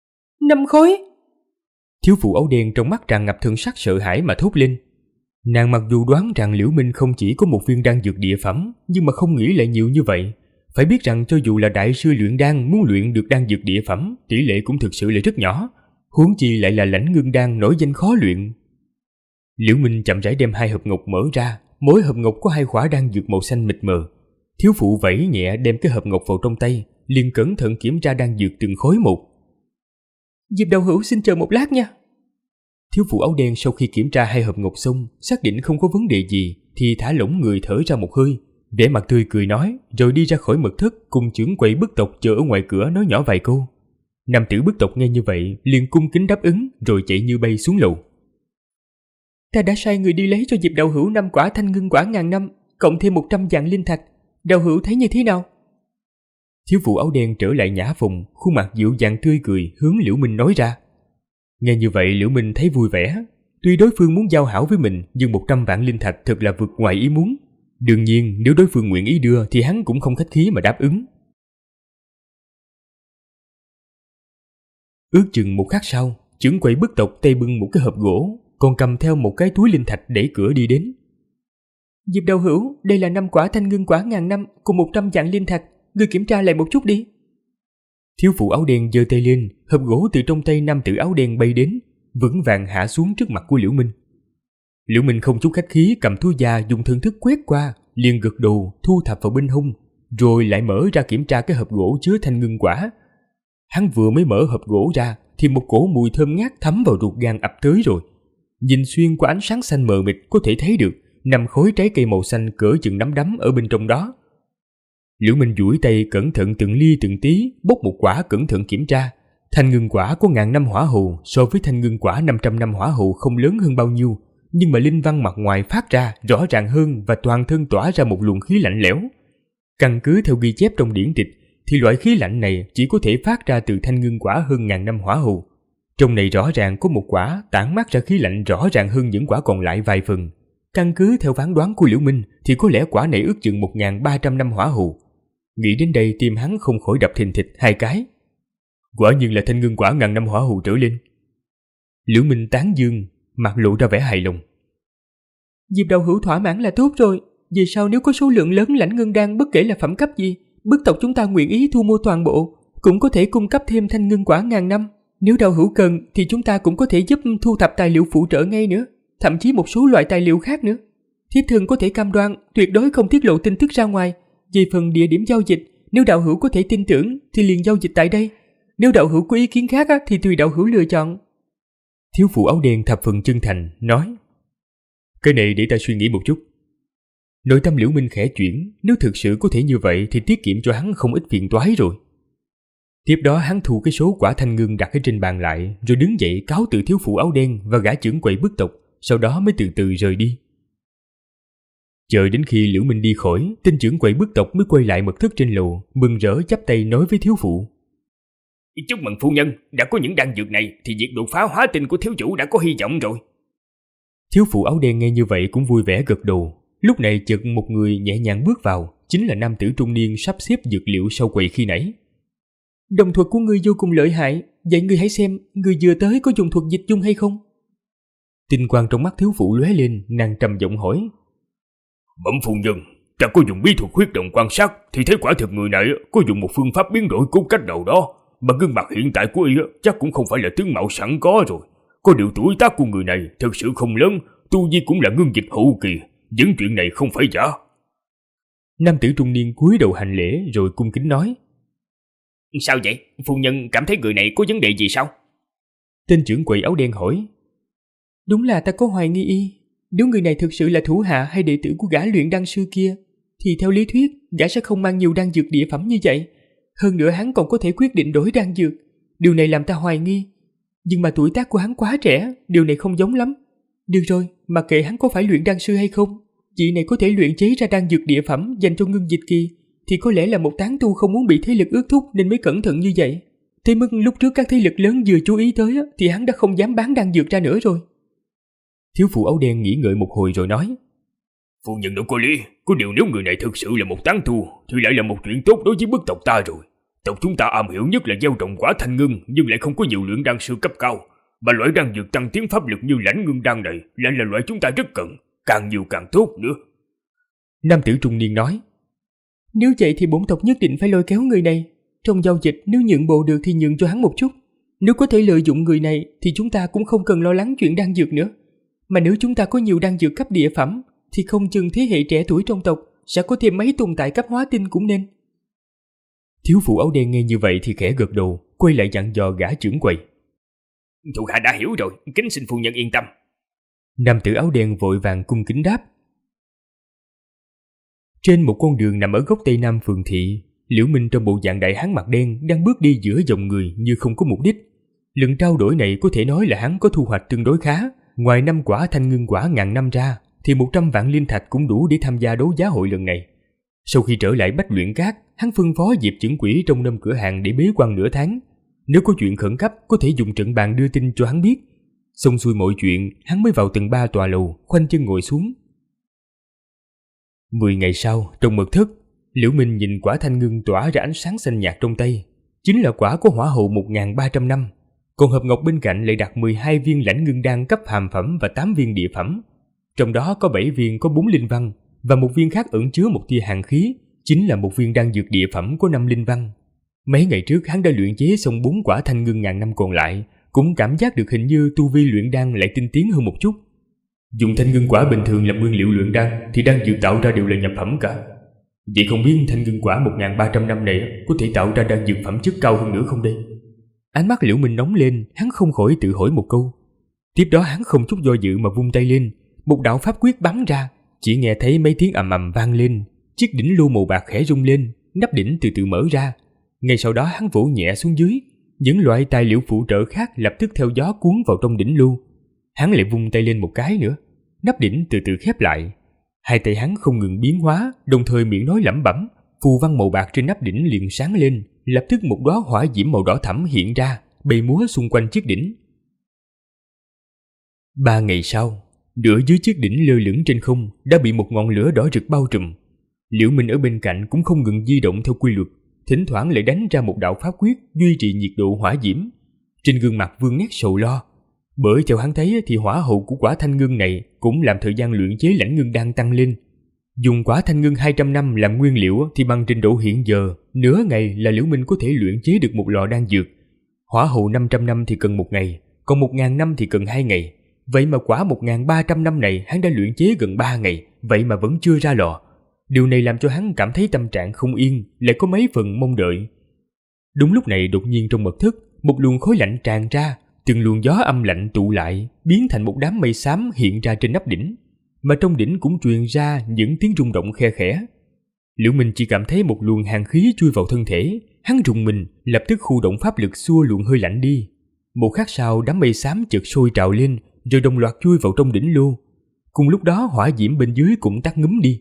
5 khối! Thiếu phụ áo đen trong mắt tràn ngập thần sắc sợ hãi mà thốt lên. Nàng mặc dù đoán rằng Liễu Minh không chỉ có một viên đan dược địa phẩm, nhưng mà không nghĩ lại nhiều như vậy. Phải biết rằng cho dù là đại sư luyện đan muốn luyện được đan dược địa phẩm, tỷ lệ cũng thực sự là rất nhỏ, huống chi lại là lãnh ngưng đan nổi danh khó luyện. Liễu Minh chậm rãi đem 2 hộp ngọc mở ra, mỗi hộp ngọc có 2 khỏa đan dược màu xanh mịt mờ. Thiếu phụ vẫy nhẹ đem cái hộp ngọc vào trong tay, liền cẩn thận kiểm tra đan dược từng khối một. Diệp đạo hữu xin chờ một lát nha. Thiếu phụ áo đen sau khi kiểm tra 2 hộp ngọc xong, xác định không có vấn đề gì thì thả lỏng người thở ra một hơi, vẻ mặt tươi cười nói, rồi đi ra khỏi mật thất cùng trưởng quầy bức tộc chờ ở ngoài cửa nói nhỏ vài câu. Nam tử bức tộc nghe như vậy liền cung kính đáp ứng rồi chạy như bay xuống lầu. Ta đã sai người đi lấy cho Diệp đạo hữu 5 quả thanh ngưng quả ngàn năm, cộng thêm 100 vạn linh thạch. Đạo hữu thấy như thế nào? Thiếu phụ áo đen trở lại nhã phòng, khuôn mặt dịu dàng tươi cười hướng Liễu Minh nói ra. Nghe như vậy Liễu Minh thấy vui vẻ. Tuy đối phương muốn giao hảo với mình, nhưng 100 vạn linh thạch thật là vượt ngoài ý muốn. Đương nhiên nếu đối phương nguyện ý đưa thì hắn cũng không khách khí mà đáp ứng. Ước chừng một khắc sau, trưởng quầy bức tộc tay bưng một cái hộp gỗ, còn cầm theo một cái túi linh thạch đẩy cửa đi đến. Diệp đạo hữu, đây là 5 quả thanh ngưng quả ngàn năm cùng 100 vạn linh thạch, ngươi kiểm tra lại một chút đi. Thiếu phụ áo đen giơ tay lên, hộp gỗ từ trong tay nam tử áo đen bay đến, vững vàng hạ xuống trước mặt của Liễu Minh. Liễu Minh không chút khách khí cầm túi da dùng thần thức quét qua, liền gật đầu thu thập vào bên hông, rồi lại mở ra kiểm tra cái hộp gỗ chứa thanh ngưng quả. Hắn vừa mới mở hộp gỗ ra thì một cổ mùi thơm ngát thấm vào ruột gan ập tới rồi. Nhìn xuyên qua ánh sáng xanh mờ mịt có thể thấy được 5 khối trái cây màu xanh cỡ chừng nắm đấm ở bên trong đó. Liễu Minh duỗi tay cẩn thận từng ly từng tí bốc một quả cẩn thận kiểm tra. Thanh ngưng quả có 1000 năm hỏa hầu so với thanh ngưng quả 500 năm hỏa hầu không lớn hơn bao nhiêu, nhưng mà linh văn mặt ngoài phát ra rõ ràng hơn và toàn thân tỏa ra một luồng khí lạnh lẽo. Căn cứ theo ghi chép trong điển tịch thì loại khí lạnh này chỉ có thể phát ra từ thanh ngưng quả hơn 1000 năm hỏa hầu. Trong này rõ ràng có một quả tản mát ra khí lạnh rõ ràng hơn những quả còn lại vài phần. Căn cứ theo phán đoán của Liễu Minh thì có lẽ quả này ước chừng 1300 năm hỏa hầu. Nghĩ đến đây tim hắn không khỏi đập thình thịch 2 cái. Quả nhiên là thanh ngưng quả 1000 năm hỏa hầu trở lên. Liễu Minh tán dương, mặt lộ ra vẻ hài lòng. Diệp đạo hữu thỏa mãn là tốt rồi. Về sau nếu có số lượng lớn lãnh ngưng đan bất kể là phẩm cấp gì, bức tộc chúng ta nguyện ý thu mua toàn bộ, cũng có thể cung cấp thêm thanh ngưng quả ngàn năm. Nếu đạo hữu cần thì chúng ta cũng có thể giúp thu thập tài liệu phụ trợ ngay nữa, thậm chí một số loại tài liệu khác nữa. Thiếp thân có thể cam đoan tuyệt đối không tiết lộ tin tức ra ngoài. Về phần địa điểm giao dịch, nếu đạo hữu có thể tin tưởng thì liền giao dịch tại đây. Nếu đạo hữu có ý kiến khác thì tùy đạo hữu lựa chọn. Thiếu phụ áo đen thập phần chân thành nói. Cái này để ta suy nghĩ một chút. Nội tâm Liễu Minh khẽ chuyển, nếu thực sự có thể như vậy thì tiết kiệm cho hắn không ít phiền toái rồi. Tiếp đó hắn thu cái số quả thanh ngưng đặt ở trên bàn lại, rồi đứng dậy cáo từ thiếu phụ áo đen và gã trưởng quầy bức tộc, sau đó mới từ từ rời đi. Chờ đến khi Liễu Minh đi khỏi, tên trưởng quầy bức tộc mới quay lại mật thất trên lầu, mừng rỡ chắp tay nói với thiếu phụ. Chúc mừng phu nhân, đã có những đan dược này thì việc đột phá hóa tinh của thiếu chủ đã có hy vọng rồi. Thiếu phụ áo đen nghe như vậy cũng vui vẻ gật đầu. Lúc này chợt một người nhẹ nhàng bước vào, chính là nam tử trung niên sắp xếp dược liệu sau quầy khi nãy. Đồng thuật của ngươi vô cùng lợi hại, vậy ngươi hãy xem, ngươi vừa tới có dùng thuật dịch dung hay không? Tinh quang trong mắt thiếu phụ lóe lên, nàng trầm giọng hỏi. Bẩm phu nhân, ta có dùng bí thuật huyết động quan sát thì thấy quả thực người này có dùng một phương pháp biến đổi cốt cách đầu đó, mà gương mặt hiện tại của y chắc cũng không phải là tướng mạo sẵn có rồi. Có điều tuổi tác của người này thực sự không lớn, tu vi cũng là ngưng dịch hậu kỳ, những chuyện này không phải giả. Nam tử trung niên cúi đầu hành lễ rồi cung kính nói. Sao vậy? Phu nhân cảm thấy người này có vấn đề gì sao? Tên trưởng quầy áo đen hỏi. Đúng là ta có hoài nghi y. Nếu người này thực sự là thủ hạ hay đệ tử của gã luyện đan sư kia, thì theo lý thuyết gã sẽ không mang nhiều đan dược địa phẩm như vậy. Hơn nữa hắn còn có thể quyết định đổi đan dược. Điều này làm ta hoài nghi. Nhưng mà tuổi tác của hắn quá trẻ, điều này không giống lắm. Được rồi, mặc kệ hắn có phải luyện đan sư hay không, vị này có thể luyện chế ra đan dược địa phẩm dành cho ngưng dịch kỳ, thì có lẽ là một tán tu không muốn bị thế lực ước thúc nên mới cẩn thận như vậy. Tới mức lúc trước các thế lực lớn vừa chú ý tới thì hắn đã không dám bán đan dược ra nữa rồi. Thiếu phụ áo đen nghĩ ngợi một hồi rồi nói. Phu nhân đâu có lý, có điều nếu người này thực sự là một tán tu thì lại là một chuyện tốt đối với bức tộc ta rồi. Tộc chúng ta am hiểu nhất là gieo trồng quả thanh ngưng, nhưng lại không có nhiều luyện đan sư cấp cao. Mà loại đan dược tăng tiến pháp lực như lãnh ngưng đan này lại là loại chúng ta rất cần, càng nhiều càng tốt nữa. Nam tử trung niên nói. Nếu vậy thì bổn tộc nhất định phải lôi kéo người này. Trong giao dịch nếu nhượng bộ được thì nhượng cho hắn một chút. Nếu có thể lợi dụng người này thì chúng ta cũng không cần lo lắng chuyện đan dược nữa. Mà nếu chúng ta có nhiều đan dược cấp địa phẩm thì không chừng thế hệ trẻ tuổi trong tộc sẽ có thêm mấy tồn tại cấp hóa tinh cũng nên. Thiếu phụ áo đen nghe như vậy thì khẽ gật đầu, quay lại dặn dò gã trưởng quầy. Thuộc hạ đã hiểu rồi, kính xin phu nhân yên tâm. Nam tử áo đen vội vàng cung kính đáp. Trên một con đường nằm ở góc tây nam phường thị, Liễu Minh trong bộ dạng đại hán mặt đen đang bước đi giữa dòng người như không có mục đích. Lần trao đổi này có thể nói là hắn có thu hoạch tương đối khá. Ngoài 5 quả thanh ngưng quả ngàn năm ra, thì 100 vạn linh thạch cũng đủ để tham gia đấu giá hội lần này. Sau khi trở lại Bách Luyện Các, hắn phân phó Diệp Chưởng Quỷ trong năm cửa hàng để bế quan nửa tháng. Nếu có chuyện khẩn cấp có thể dùng trận bàn đưa tin cho hắn biết. Xong xuôi mọi chuyện, hắn mới vào tầng 3 tòa lầu, khoanh chân ngồi xuống. 10 ngày sau, trong mật thất, Liễu Minh nhìn quả thanh ngưng tỏa ra ánh sáng xanh nhạt trong tay. Chính là quả có hỏa hậu 1300 năm. Còn hộp ngọc bên cạnh lại đặt 12 viên lãnh ngưng đan cấp hàm phẩm và 8 viên địa phẩm. Trong đó có 7 viên có 4 linh văn và một viên khác ẩn chứa một tia hàn khí, chính là một viên đan dược địa phẩm có 5 linh văn. Mấy ngày trước hắn đã luyện chế xong 4 quả thanh ngưng ngàn năm còn lại, cũng cảm giác được hình như tu vi luyện đan lại tinh tiến hơn một chút. Dùng thanh ngưng quả bình thường làm nguyên liệu luyện đan thì đan dược tạo ra đều là nhập phẩm cả. Vậy không biết thanh ngưng quả 1300 năm này có thể tạo ra đan dược phẩm chất cao hơn nữa không đây? Ánh mắt Liễu Minh nóng lên, hắn không khỏi tự hỏi một câu. Tiếp đó hắn không chút do dự mà vung tay lên, một đạo pháp quyết bắn ra, chỉ nghe thấy mấy tiếng ầm ầm vang lên, chiếc đỉnh lưu màu bạc khẽ rung lên, nắp đỉnh từ từ mở ra. Ngay sau đó hắn vỗ nhẹ xuống dưới, những loại tài liệu phụ trợ khác lập tức theo gió cuốn vào trong đỉnh lưu. Hắn lại vung tay lên một cái nữa, nắp đỉnh từ từ khép lại. Hai tay hắn không ngừng biến hóa, đồng thời miệng nói lẩm bẩm, phù văn màu bạc trên nắp đỉnh liền sáng lên, lập tức một đóa hỏa diễm màu đỏ thẫm hiện ra, bay múa xung quanh chiếc đỉnh. 3 ngày sau, nửa dưới chiếc đỉnh lơ lửng trên không đã bị một ngọn lửa đỏ rực bao trùm. Liễu Minh ở bên cạnh cũng không ngừng di động theo quy luật, thỉnh thoảng lại đánh ra một đạo pháp quyết duy trì nhiệt độ hỏa diễm. Trên gương mặt vương nét sầu lo, bởi theo hắn thấy thì hỏa hậu của quả thanh ngưng này cũng làm thời gian luyện chế lãnh ngưng đan tăng lên. Dùng quả thanh ngưng 200 năm làm nguyên liệu thì bằng trình độ hiện giờ, nửa ngày là Liễu Minh có thể luyện chế được một lò đan dược. Hỏa hậu 500 năm thì cần 1 ngày, còn 1000 năm thì cần 2 ngày. Vậy mà quả 1300 năm này hắn đã luyện chế gần 3 ngày, vậy mà vẫn chưa ra lò. Điều này làm cho hắn cảm thấy tâm trạng không yên, lại có mấy phần mong đợi. Đúng lúc này đột nhiên trong mật thất, một luồng khói lạnh tràn ra, từng luồng gió âm lạnh tụ lại, biến thành một đám mây xám hiện ra trên nắp đỉnh. Mà trong đỉnh cũng truyền ra những tiếng rung động khe khẽ. Liễu Minh chỉ cảm thấy một luồng hàn khí chui vào thân thể, hắn rùng mình, lập tức khu động pháp lực xua luồng hơi lạnh đi. Một khắc sau, đám mây xám chợt sôi trào lên, rồi đồng loạt chui vào trong đỉnh lưu. Cùng lúc đó hỏa diễm bên dưới cũng tắt ngúm đi.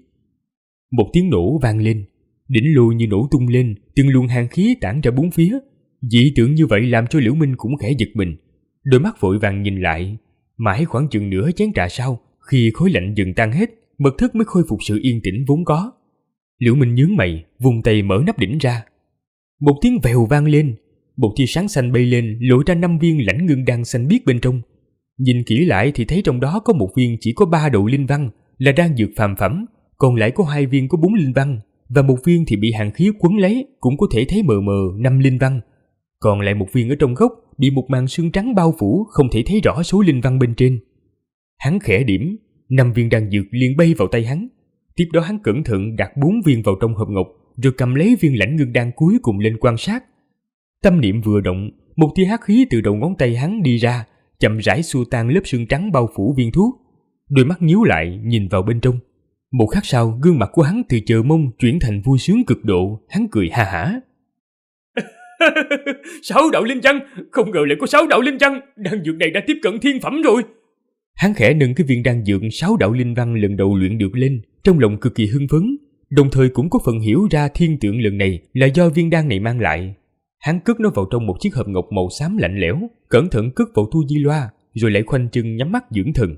Một tiếng nổ vang lên, đỉnh lưu như nổ tung lên, từng luồng hàn khí tản ra bốn phía. Dị tượng như vậy làm cho Liễu Minh cũng khẽ giật mình, đôi mắt vội vàng nhìn lại. Mãi khoảng chừng nửa chén trà sau, khi khói lạnh dần tan hết, mật thất mới khôi phục sự yên tĩnh vốn có. Liễu Minh nhướng mày, vùng tay mở nắp đỉnh ra. Một tiếng vèo vang lên, một tia sáng xanh bay lên, lộ ra 5 viên lãnh ngưng đan xanh biếc bên trong. Nhìn kỹ lại thì thấy trong đó có một viên chỉ có 3 độ linh văn, là đan dược phàm phẩm, còn lại có 2 viên có 4 linh văn, và một viên thì bị hàn khí quấn lấy, cũng có thể thấy mờ mờ 5 linh văn. Còn lại một viên ở trong gốc bị một màn sương trắng bao phủ, không thể thấy rõ số linh văn bên trên. Hắn khẽ điểm, 5 viên đan dược liền bay vào tay hắn. Tiếp đó hắn cẩn thận đặt 4 viên vào trong hộp ngọc, rồi cầm lấy viên lãnh ngưng đan cuối cùng lên quan sát. Tâm niệm vừa động, một tia hắc khí từ đầu ngón tay hắn đi ra, chậm rãi xua tan lớp sương trắng bao phủ viên thuốc. Đôi mắt nhíu lại nhìn vào bên trong. Một khắc sau, gương mặt của hắn từ chờ mong chuyển thành vui sướng cực độ, hắn cười ha hả. 6 đạo linh văn, không ngờ lại có 6 đạo linh văn, đan dược này đã tiếp cận thiên phẩm rồi. Hắn khẽ nâng cái viên đan dược 6 đạo linh văn lần đầu luyện được lên, trong lòng cực kỳ hưng phấn, đồng thời cũng có phần hiểu ra thiên tượng lần này là do viên đan này mang lại. Hắn cất nó vào trong một chiếc hộp ngọc màu xám lạnh lẽo, cẩn thận cất vào tu di loa, rồi lại khoanh chân nhắm mắt dưỡng thần.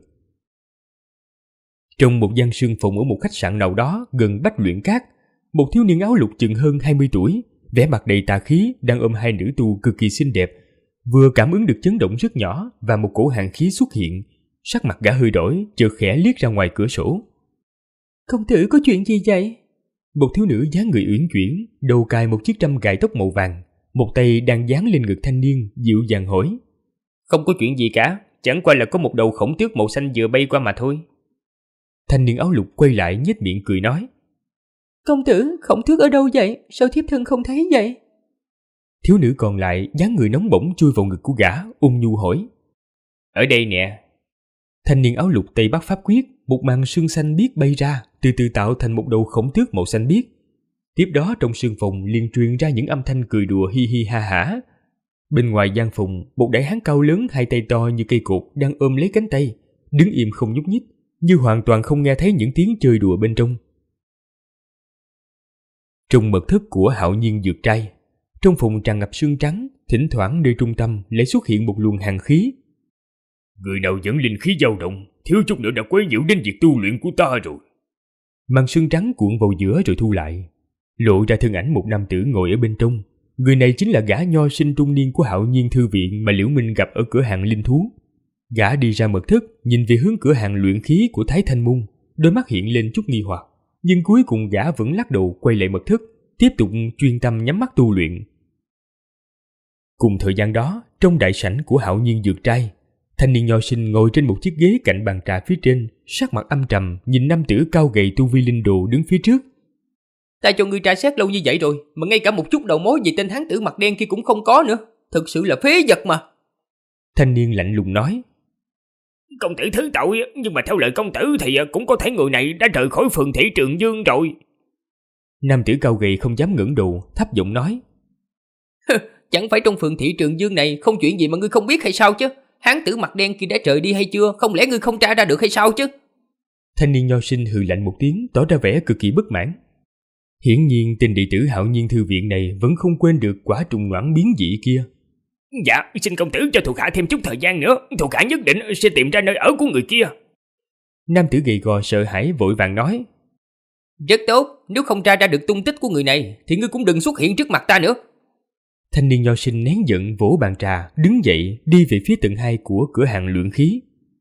Trong một gian sương phòng ở một khách sạn nào đó gần Bách Luyện Các, một thiếu niên áo lục chừng hơn 20 tuổi, vẻ mặt đầy tà khí, đang ôm 2 nữ tu cực kỳ xinh đẹp, vừa cảm ứng được chấn động rất nhỏ và một cổ hàn khí xuất hiện. Sắc mặt gã hơi đổi, chợt khẽ liếc ra ngoài cửa sổ. Công tử có chuyện gì vậy? Một thiếu nữ dáng người uyển chuyển, đầu cài một chiếc trâm gài tóc màu vàng, một tay đang dán lên ngực thanh niên, dịu dàng hỏi. Không có chuyện gì cả, Chẳng qua là có một đầu khổng tước màu xanh vừa bay qua mà thôi. Thanh niên áo lục quay lại nhếch miệng cười nói. Công tử, khổng tước ở đâu vậy? Sao thiếp thân không thấy vậy? Thiếu nữ còn lại dáng người nóng bỏng chui vào ngực của gã, ôn nhu hỏi. Ở đây nè. Thanh niên áo lục tay bắt pháp quyết, một màn sương xanh biếc bay ra, từ từ tạo thành một đầu khổng tước màu xanh biếc. Tiếp đó trong sương phòng liền truyền ra những âm thanh cười đùa hi hi ha hả. Bên ngoài gian phòng, một đại hán cao lớn hai tay to như cây cột đang ôm lấy cánh tay, đứng im không nhúc nhích, như hoàn toàn không nghe thấy những tiếng chơi đùa bên trong. Trong mật thất của Hạo Nhiên dược trai, trong phòng tràn ngập sương trắng, thỉnh thoảng nơi trung tâm lại xuất hiện một luồng hàn khí. Người nào dẫn linh khí dao động, thiếu chút nữa đã quấy nhiễu đến việc tu luyện của ta rồi. Màn sương trắng cuộn vào giữa rồi thu lại, lộ ra thân ảnh một nam tử ngồi ở bên trong. Người này chính là gã nho sinh trung niên của Hạo Nhiên thư viện mà Liễu Minh gặp ở cửa hàng linh thú. Gã đi ra mật thất, nhìn về hướng cửa hàng luyện khí của Thái Thanh Môn, đôi mắt hiện lên chút nghi hoặc, nhưng cuối cùng gã vẫn lắc đầu quay lại mật thất, tiếp tục chuyên tâm nhắm mắt tu luyện. Cùng thời gian đó, trong đại sảnh của Hạo Nhiên dược trai, thanh niên nho sinh ngồi trên một chiếc ghế cạnh bàn trà phía trên, sắc mặt âm trầm nhìn nam tử cao gầy tu vi linh đồ đứng phía trước. Ta cho ngươi tra xét lâu như vậy rồi, mà ngay cả một chút đầu mối về tên hán tử mặt đen kia cũng không có nữa. Thực sự là phế vật mà. Thanh niên lạnh lùng nói. Công tử thứ tội, nhưng mà theo lời công tử thì cũng có thể người này đã rời khỏi phường Thị Trường Dương rồi. Nam tử cao gầy không dám ngẩng đầu, thấp giọng nói. Chẳng phải trong phường Thị Trường Dương này không chuyện gì mà ngươi không biết hay sao chứ? Hán tử mặt đen kia đã rời đi hay chưa? Không lẽ ngươi không tra ra được hay sao chứ? Thanh niên nho sinh hừ lạnh một tiếng, tỏ ra vẻ cực kỳ bất mãn. Hiển nhiên tên đệ tử Hạo Nhiên thư viện này vẫn không quên được quả trùng noãn biến dị kia. Dạ, xin công tử cho thuộc hạ thêm chút thời gian nữa, thuộc hạ nhất định sẽ tìm ra nơi ở của người kia. Nam tử gầy gò sợ hãi vội vàng nói. Rất tốt, nếu không tra ra được tung tích của người này thì ngươi cũng đừng xuất hiện trước mặt ta nữa. Thanh niên nho sinh nén giận vỗ bàn trà, đứng dậy đi về phía tầng 2 của cửa hàng luyện khí.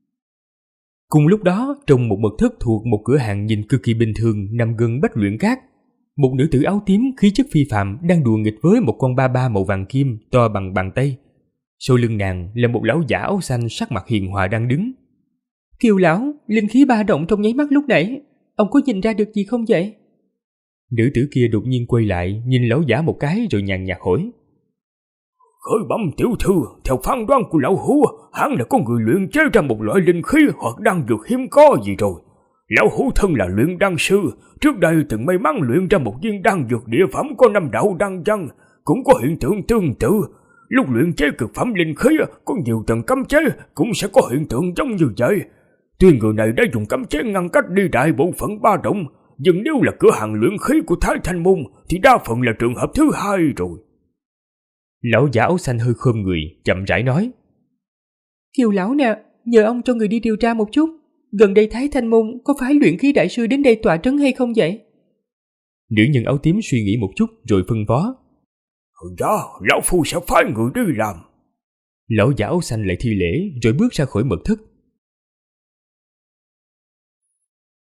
Cùng lúc đó, trong một mật thất thuộc một cửa hàng nhìn cực kỳ bình thường nằm gần bách luyện cát, một nữ tử áo tím khí chất phi phàm đang đùa nghịch với một con ba ba màu vàng kim to bằng bàn tay. Sau lưng nàng là một lão giả áo xanh sắc mặt hiền hòa đang đứng. Kiều lão, linh khí ba động trong nháy mắt lúc nãy, ông có nhìn ra được gì không vậy? Nữ tử kia đột nhiên quay lại nhìn lão giả một cái rồi nhàn nhạt hỏi. Khởi bẩm tiểu thư, theo phán đoán của lão hủ, hắn là có người luyện chế ra một loại linh khí hoặc đan dược hiếm có gì rồi. Lão hủ thân là luyện đan sư, trước đây từng may mắn luyện ra một viên đan dược địa phẩm có 5 đạo đan văn, cũng có hiện tượng tương tự. Lúc luyện chế cực phẩm linh khí có nhiều tầng cấm chế cũng sẽ có hiện tượng giống như vậy. Tuy người này đã dùng cấm chế ngăn cách đi đại bộ phận ba động, nhưng nếu là cửa hàng luyện khí của Thái Thanh Môn thì đa phần là trường hợp thứ hai rồi. Lão giả áo xanh hơi khom người, chậm rãi nói. Kiều lão nè, nhờ ông cho người đi điều tra một chút. Gần đây Thái Thanh Môn có phái luyện khí đại sư đến đây tọa trấn hay không vậy? Nữ nhân áo tím suy nghĩ một chút rồi phân phó. Dạ, lão phu sẽ phái người đi làm. Lão giả áo xanh lại thi lễ rồi bước ra khỏi mật thất.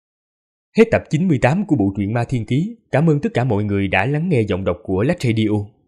Hết tập 98 của bộ truyện Ma Thiên Ký. Cảm ơn tất cả mọi người đã lắng nghe giọng đọc của Lách Radio.